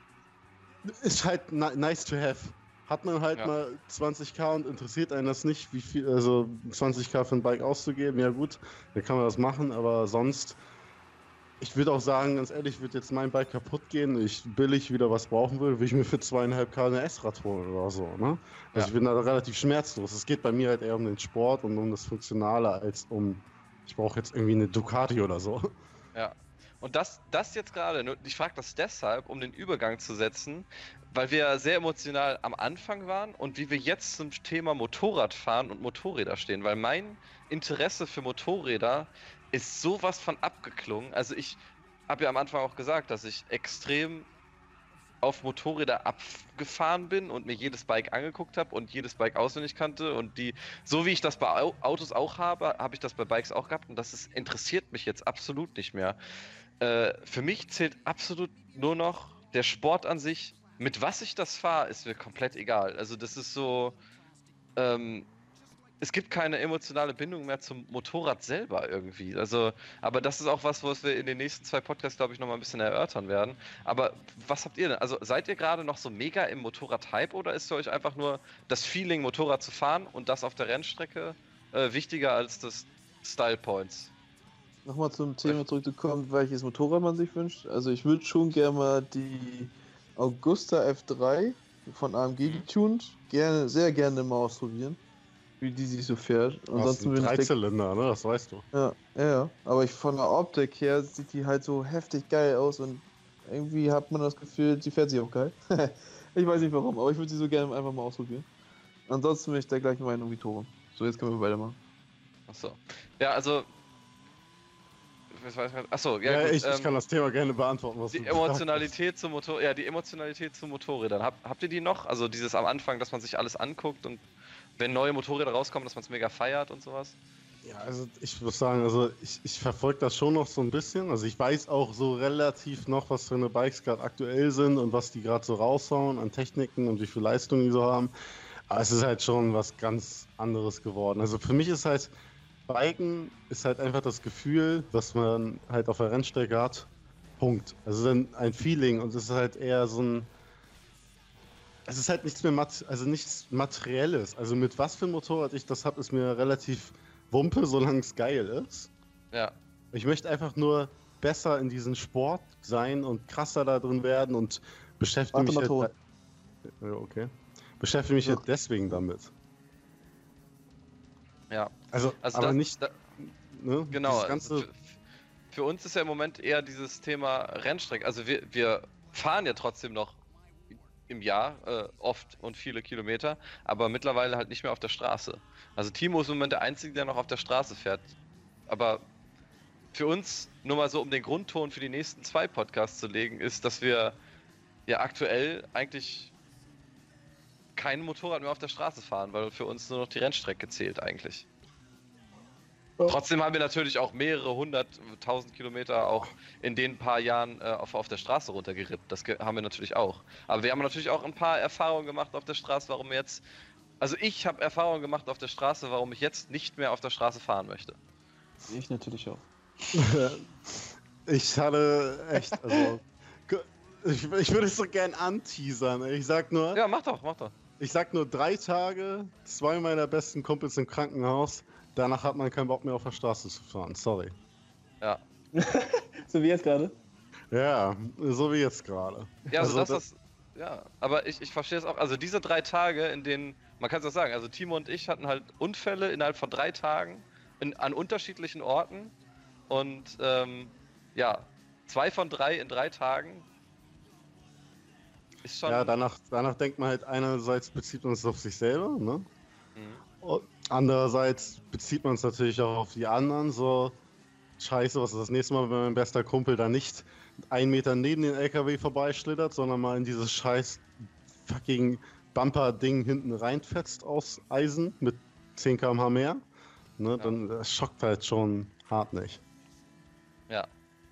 ist halt nice to have. Hat man halt mal 20.000 und interessiert einen das nicht, wie viel, also 20.000 für ein Bike auszugeben, ja gut, dann kann man das machen, aber sonst, ich würde auch sagen, ganz ehrlich, wird jetzt mein Bike kaputt gehen, ich billig wieder was brauchen will ich mir für 2.500 eine S-Rad holen oder so, ne? Also ich bin da relativ schmerzlos. Es geht bei mir halt eher um den Sport und um das Funktionale, als ich brauche jetzt irgendwie eine Ducati oder so. Ja. Und das jetzt gerade, ich frage das deshalb, um den Übergang zu setzen, weil wir sehr emotional am Anfang waren und wie wir jetzt zum Thema Motorradfahren und Motorräder stehen, weil mein Interesse für Motorräder ist sowas von abgeklungen. Also ich habe ja am Anfang auch gesagt, dass ich extrem auf Motorräder abgefahren bin und mir jedes Bike angeguckt habe und jedes Bike auswendig kannte und so wie ich das bei Autos auch habe ich das bei Bikes auch gehabt und interessiert mich jetzt absolut nicht mehr. Für mich zählt absolut nur noch der Sport an sich. Mit was ich das fahre, ist mir komplett egal. Also das ist so, es gibt keine emotionale Bindung mehr zum Motorrad selber irgendwie. Also, aber das ist auch was wir in den nächsten 2 Podcasts, glaube ich, nochmal ein bisschen erörtern werden. Aber was habt ihr denn? Also seid ihr gerade noch so mega im Motorrad-Hype oder ist für euch einfach nur das Feeling, Motorrad zu fahren und das auf der Rennstrecke wichtiger als das Style Points? Nochmal zum Thema zurückzukommen, welches Motorrad man sich wünscht. Also ich würde schon gerne mal die Augusta F3 von AMG getuned, sehr gerne mal ausprobieren, wie die sich so fährt. Ansonsten bin ich 3-Zylinder, ne? Das weißt du. Ja. Aber von der Optik her sieht die halt so heftig geil aus und irgendwie hat man das Gefühl, sie fährt sich auch geil. Ich weiß nicht warum, aber ich würde sie so gerne einfach mal ausprobieren. Ansonsten bin ich der gleichen Meinung wie Tore. So, jetzt können wir weitermachen. Achso. Ja, also Achso, ja gut, ich kann das Thema gerne beantworten, was die Emotionalität zum Motor, die Emotionalität zum Motorrädern. Habt ihr die noch? Also dieses am Anfang, dass man sich alles anguckt und wenn neue Motorräder rauskommen, dass man es mega feiert und sowas? Ja, also ich muss sagen, also ich verfolge das schon noch so ein bisschen. Also ich weiß auch so relativ noch, was für eine Bikes gerade aktuell sind und was die gerade so raushauen an Techniken und wie viel Leistung die so haben. Aber es ist halt schon was ganz anderes geworden. Also für mich ist halt Biken ist halt einfach das Gefühl, was man halt auf der Rennstrecke hat. Punkt. Also dann ein Feeling und es ist halt eher so ein. Es ist halt nichts mehr nichts Materielles. Also mit was für ein Motorrad ich das habe, ist mir relativ Wumpe, solange es geil ist. Ja. Ich möchte einfach nur besser in diesem Sport sein und krasser da drin werden und beschäftige mich beschäftige mich halt deswegen damit. Ja. Also aber das, nicht... ne, genau. Für uns ist ja im Moment eher dieses Thema Rennstrecke. Also wir fahren ja trotzdem noch im Jahr oft und viele Kilometer, aber mittlerweile halt nicht mehr auf der Straße. Also Timo ist im Moment der Einzige, der noch auf der Straße fährt. Aber für uns, nur mal so um den Grundton für die nächsten 2 Podcasts zu legen, ist, dass wir ja aktuell eigentlich kein Motorrad mehr auf der Straße fahren, weil für uns nur noch die Rennstrecke zählt eigentlich. Oh. Trotzdem haben wir natürlich auch mehrere 100.000 Kilometer auch in den paar Jahren auf der Straße runtergerippt. Das haben wir natürlich auch. Aber wir haben natürlich auch ein paar Erfahrungen gemacht auf der Straße, warum wir jetzt... Also ich habe Erfahrungen gemacht auf der Straße, warum ich jetzt nicht mehr auf der Straße fahren möchte. Ich natürlich auch. Ich hatte echt... Also, ich würde es so gern anteasern. Ich sag nur... Ja, mach doch. Ich sag nur 3 Tage, 2 meiner besten Kumpels im Krankenhaus. Danach hat man keinen Bock mehr auf der Straße zu fahren. Sorry. Ja. So wie jetzt gerade? Ja, so wie jetzt gerade. Ja, also ja, aber ich verstehe es auch. Also diese 3 Tage, in denen, man kann es auch sagen, also Timo und ich hatten halt Unfälle innerhalb von 3 Tagen an unterschiedlichen Orten. Und ja, 2 von 3 in 3 Tagen. Ist schon... Ja, danach denkt man halt, einerseits bezieht man es auf sich selber, ne? Und andererseits bezieht man es natürlich auch auf die anderen, so, scheiße, was ist das nächste Mal, wenn mein bester Kumpel da nicht 1 Meter neben den LKW vorbeischlittert, sondern mal in dieses scheiß fucking Bumper-Ding hinten reinfetzt aus Eisen mit 10 km/h mehr, ne? Dann das schockt halt schon hartnäckig. Ja.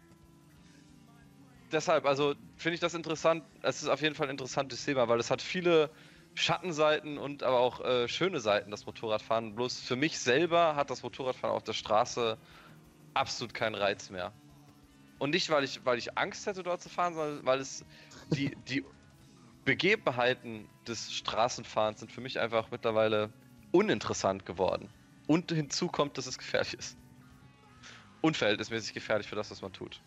Deshalb, also finde ich das interessant. Es ist auf jeden Fall ein interessantes Thema, weil es hat viele Schattenseiten und aber auch schöne Seiten, das Motorradfahren. Bloß für mich selber hat das Motorradfahren auf der Straße absolut keinen Reiz mehr. Und nicht, weil ich Angst hätte, dort zu fahren, sondern weil es die Begebenheiten des Straßenfahrens sind für mich einfach mittlerweile uninteressant geworden. Und hinzu kommt, dass es gefährlich ist. Unverhältnismäßig gefährlich für das, was man tut.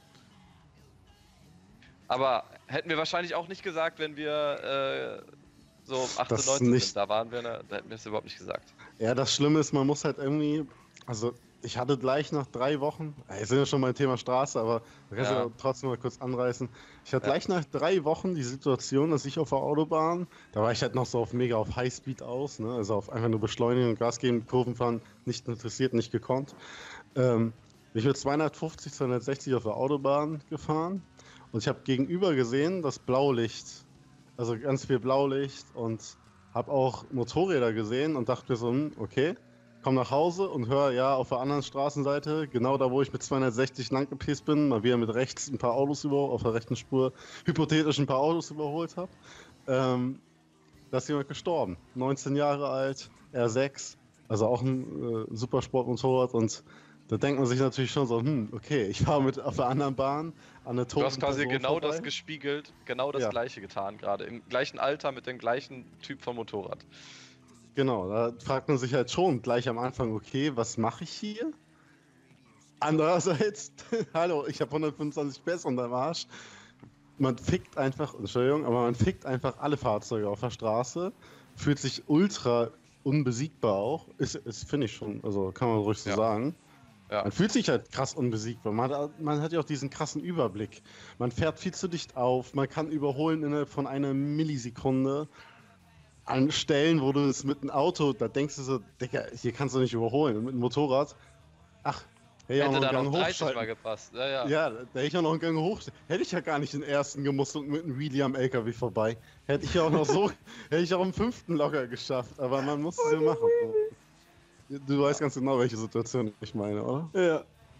Aber hätten wir wahrscheinlich auch nicht gesagt, wenn wir so 98 da waren, da hätten wir es überhaupt nicht gesagt. Ja, das Schlimme ist, man muss halt irgendwie, also ich hatte gleich nach 3 Wochen, wir sind ja schon mal Thema Straße, aber wir können ja trotzdem mal kurz anreißen. Ich hatte gleich nach 3 Wochen die Situation, dass ich auf der Autobahn, da war ich halt noch so mega auf Highspeed aus, ne? Also auf einfach nur beschleunigen und Gas geben, Kurven fahren, nicht interessiert, nicht gekonnt. Ich bin 250, 260 auf der Autobahn gefahren und ich habe gegenüber gesehen, das Blaulicht, also ganz viel Blaulicht, und habe auch Motorräder gesehen und dachte mir so, okay, komm nach Hause und höre auf der anderen Straßenseite, genau da, wo ich mit 260 lang gepäst bin, mal wieder mit rechts ein paar Autos auf der rechten Spur, hypothetisch ein paar Autos überholt habe, da ist jemand gestorben. 19 Jahre alt, R6, also auch ein Supersportmotorrad, und da denkt man sich natürlich schon so, okay, ich fahre mit auf der anderen Bahn an der toten Du hast quasi Person genau vorbei. das gespiegelt, genau das Gleiche getan gerade, im gleichen Alter mit dem gleichen Typ von Motorrad. Genau, da fragt man sich halt schon gleich am Anfang, okay, was mache ich hier? Andererseits, hallo, ich habe 125 PS unterm Arsch. Man fickt einfach, Entschuldigung, aber man fickt einfach alle Fahrzeuge auf der Straße, fühlt sich ultra unbesiegbar auch, ist finde ich schon, also kann man ruhig so sagen. Ja. Man fühlt sich halt krass unbesiegbar, man hat ja auch diesen krassen Überblick. Man fährt viel zu dicht auf, man kann überholen innerhalb von einer Millisekunde. An Stellen, wo du es mit einem Auto, da denkst du so, Digga, hier kannst du nicht überholen. Und mit einem Motorrad, hätte da noch 30 mal gepasst. Ja, da hätte ich auch noch einen Gang hoch. Hätte ich ja gar nicht den ersten gemusst und mit einem Wheelie am LKW vorbei. Hätte ich ja auch noch so, hätte ich auch im 5. locker geschafft. Aber man muss es ja machen. Du weißt ganz genau, welche Situation ich meine, oder? Ja.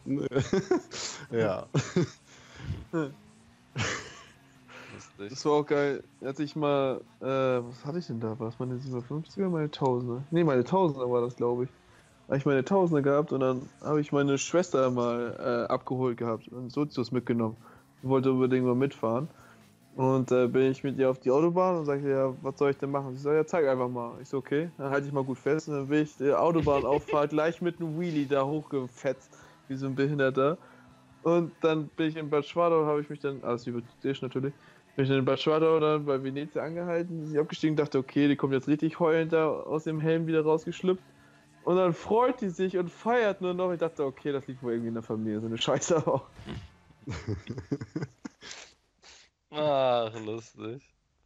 Ja. Das war auch geil. Als ich mal, was hatte ich denn da? War es meine 750er, meine 1000er? Ne, meine 1000er war das, glaube ich. Da habe ich meine 1000er gehabt und dann habe ich meine Schwester mal abgeholt gehabt und Sozius mitgenommen. Ich wollte unbedingt mal mitfahren. Und bin ich mit ihr auf die Autobahn und sagte, ja, was soll ich denn machen? Sie sagt, ja, zeig einfach mal. Ich so, okay, dann halte ich mal gut fest. Und dann bin ich die Autobahnauffahrt gleich mit einem Wheelie da hochgefetzt, wie so ein Behinderter. Und dann bin ich in Bad Schwartau, habe ich mich dann, alles über Tisch natürlich, bin ich in Bad Schwartau dann bei Venezia angehalten, bin ich abgestiegen, dachte, okay, die kommt jetzt richtig heulend da aus dem Helm wieder rausgeschlüpft. Und dann freut die sich und feiert nur noch. Ich dachte, okay, das liegt wohl irgendwie in der Familie, so eine Scheiße auch. Ach, lustig.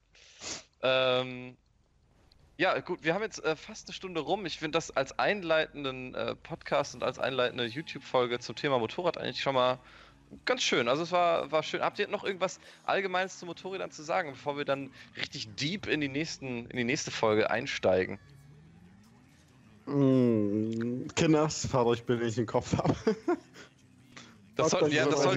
Ja, gut, wir haben jetzt fast eine Stunde rum. Ich finde das als einleitenden Podcast und als einleitende YouTube-Folge zum Thema Motorrad eigentlich schon mal ganz schön. Also es war schön. Habt ihr noch irgendwas Allgemeines zu Motorrädern zu sagen, bevor wir dann richtig deep in die nächste Folge einsteigen? Kinders, fahrt euch bitte nicht in den Kopf ab. Das sollte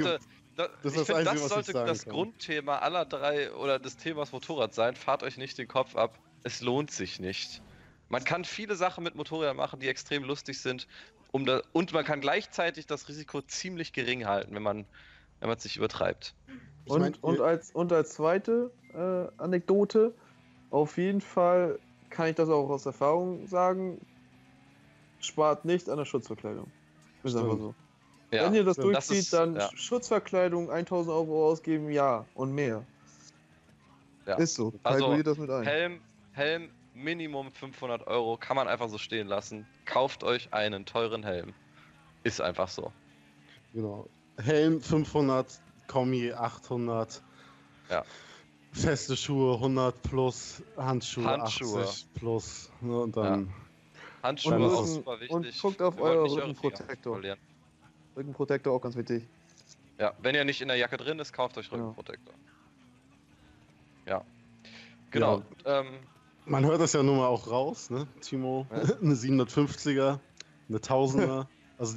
Das das Grundthema aller drei oder des Themas Motorrad sein. Fahrt euch nicht den Kopf ab. Es lohnt sich nicht. Man kann viele Sachen mit Motorrädern machen, die extrem lustig sind. Und man kann gleichzeitig das Risiko ziemlich gering halten, wenn man es sich übertreibt. Und als zweite Anekdote, auf jeden Fall kann ich das auch aus Erfahrung sagen, spart nicht an der Schutzverkleidung. Ist einfach so. Ja, wenn ihr das durchzieht, dann ja. Schutzverkleidung 1.000 Euro ausgeben, ja, und mehr. Ja. Ist so, also kalkuliert das mit ein. Helm, Minimum 500 Euro, kann man einfach so stehen lassen. Kauft euch einen teuren Helm. Ist einfach so. Genau. Helm 500, Kombi 800. Ja. Feste Schuhe 100 plus, Handschuhe 80 plus. Ne, und dann. Ja. Handschuhe Und auch super wichtig. Und guckt auf euren Rückenprotektor. Rückenprotektor auch ganz wichtig. Ja, wenn ihr nicht in der Jacke drin ist, kauft euch Rückenprotektor. Ja. Genau. Ja. Man hört das ja nun mal auch raus, ne? Timo, eine 750er, eine 1000er. Also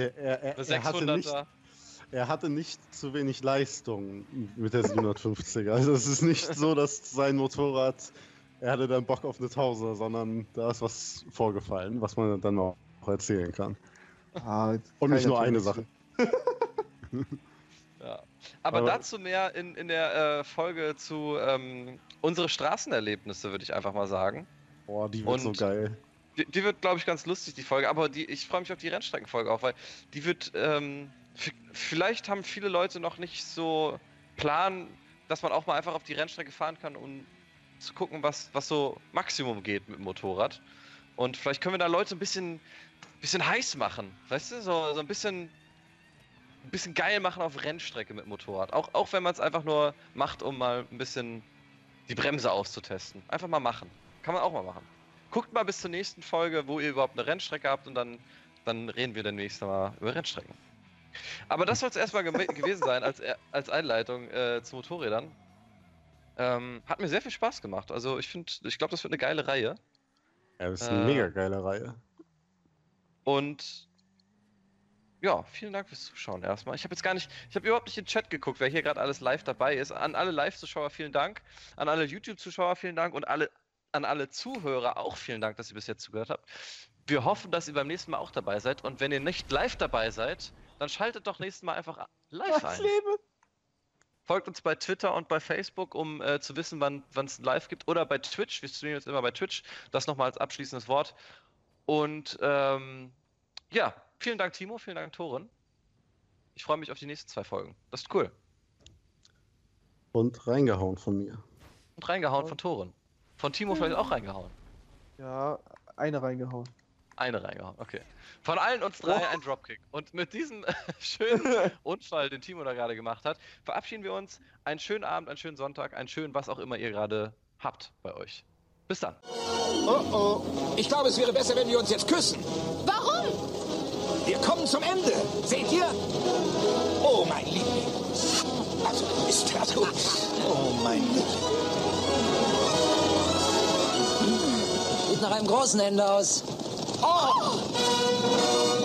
er hatte nicht zu wenig Leistung mit der 750er. Also es ist nicht so, dass sein Motorrad, er hatte dann Bock auf eine 1000er, sondern da ist was vorgefallen, was man dann auch erzählen kann. Und nicht nur eine Sache. Ja. Aber dazu mehr in der Folge zu unsere Straßenerlebnisse, würde ich einfach mal sagen. Boah, die wird so geil. Die wird, glaube ich, ganz lustig, die Folge. Aber ich freue mich auf die Rennstreckenfolge auch, weil die wird, vielleicht haben viele Leute noch nicht so Plan, dass man auch mal einfach auf die Rennstrecke fahren kann, um zu gucken, was so Maximum geht mit dem Motorrad. Und vielleicht können wir da Leute ein bisschen heiß machen, weißt du, so ein bisschen geil machen auf Rennstrecke mit Motorrad. Auch wenn man es einfach nur macht, um mal ein bisschen die Bremse auszutesten. Einfach mal machen. Kann man auch mal machen. Guckt mal bis zur nächsten Folge, wo ihr überhaupt eine Rennstrecke habt und dann reden wir demnächst mal über Rennstrecken. Aber das soll es erstmal gewesen sein als Einleitung zu Motorrädern. Hat mir sehr viel Spaß gemacht. Also ich glaube, das wird eine geile Reihe. Ja, das ist eine mega geile Reihe. Und ja, vielen Dank fürs Zuschauen erstmal. Ich habe überhaupt nicht in den Chat geguckt, wer hier gerade alles live dabei ist. An alle Live-Zuschauer vielen Dank, an alle YouTube-Zuschauer vielen Dank und an alle Zuhörer auch vielen Dank, dass ihr bis jetzt zugehört habt. Wir hoffen, dass ihr beim nächsten Mal auch dabei seid. Und wenn ihr nicht live dabei seid, dann schaltet doch nächstes Mal einfach live ein. Folgt uns bei Twitter und bei Facebook, um zu wissen, wann es live gibt. Oder bei Twitch. Wir streamen jetzt immer bei Twitch. Das nochmal als abschließendes Wort. Und ja, vielen Dank Timo, vielen Dank Toren. Ich freue mich auf die nächsten 2 Folgen. Das ist cool. Und reingehauen von mir. Und reingehauen von Toren. Von Timo vielleicht auch reingehauen. Ja, eine reingehauen. Eine reingehauen, okay. Von allen uns 3 ein Dropkick. Und mit diesem schönen Unfall, den Timo da gerade gemacht hat, verabschieden wir uns. Einen schönen Abend, einen schönen Sonntag, einen schönen was auch immer ihr gerade habt bei euch. Bis dann. Oh oh. Ich glaube, es wäre besser, wenn wir uns jetzt küssen. Warum? Wir kommen zum Ende. Seht ihr? Oh, mein Liebling. Also, ist das gut. Oh, mein Liebling. Sieht nach einem großen Ende aus. Oh!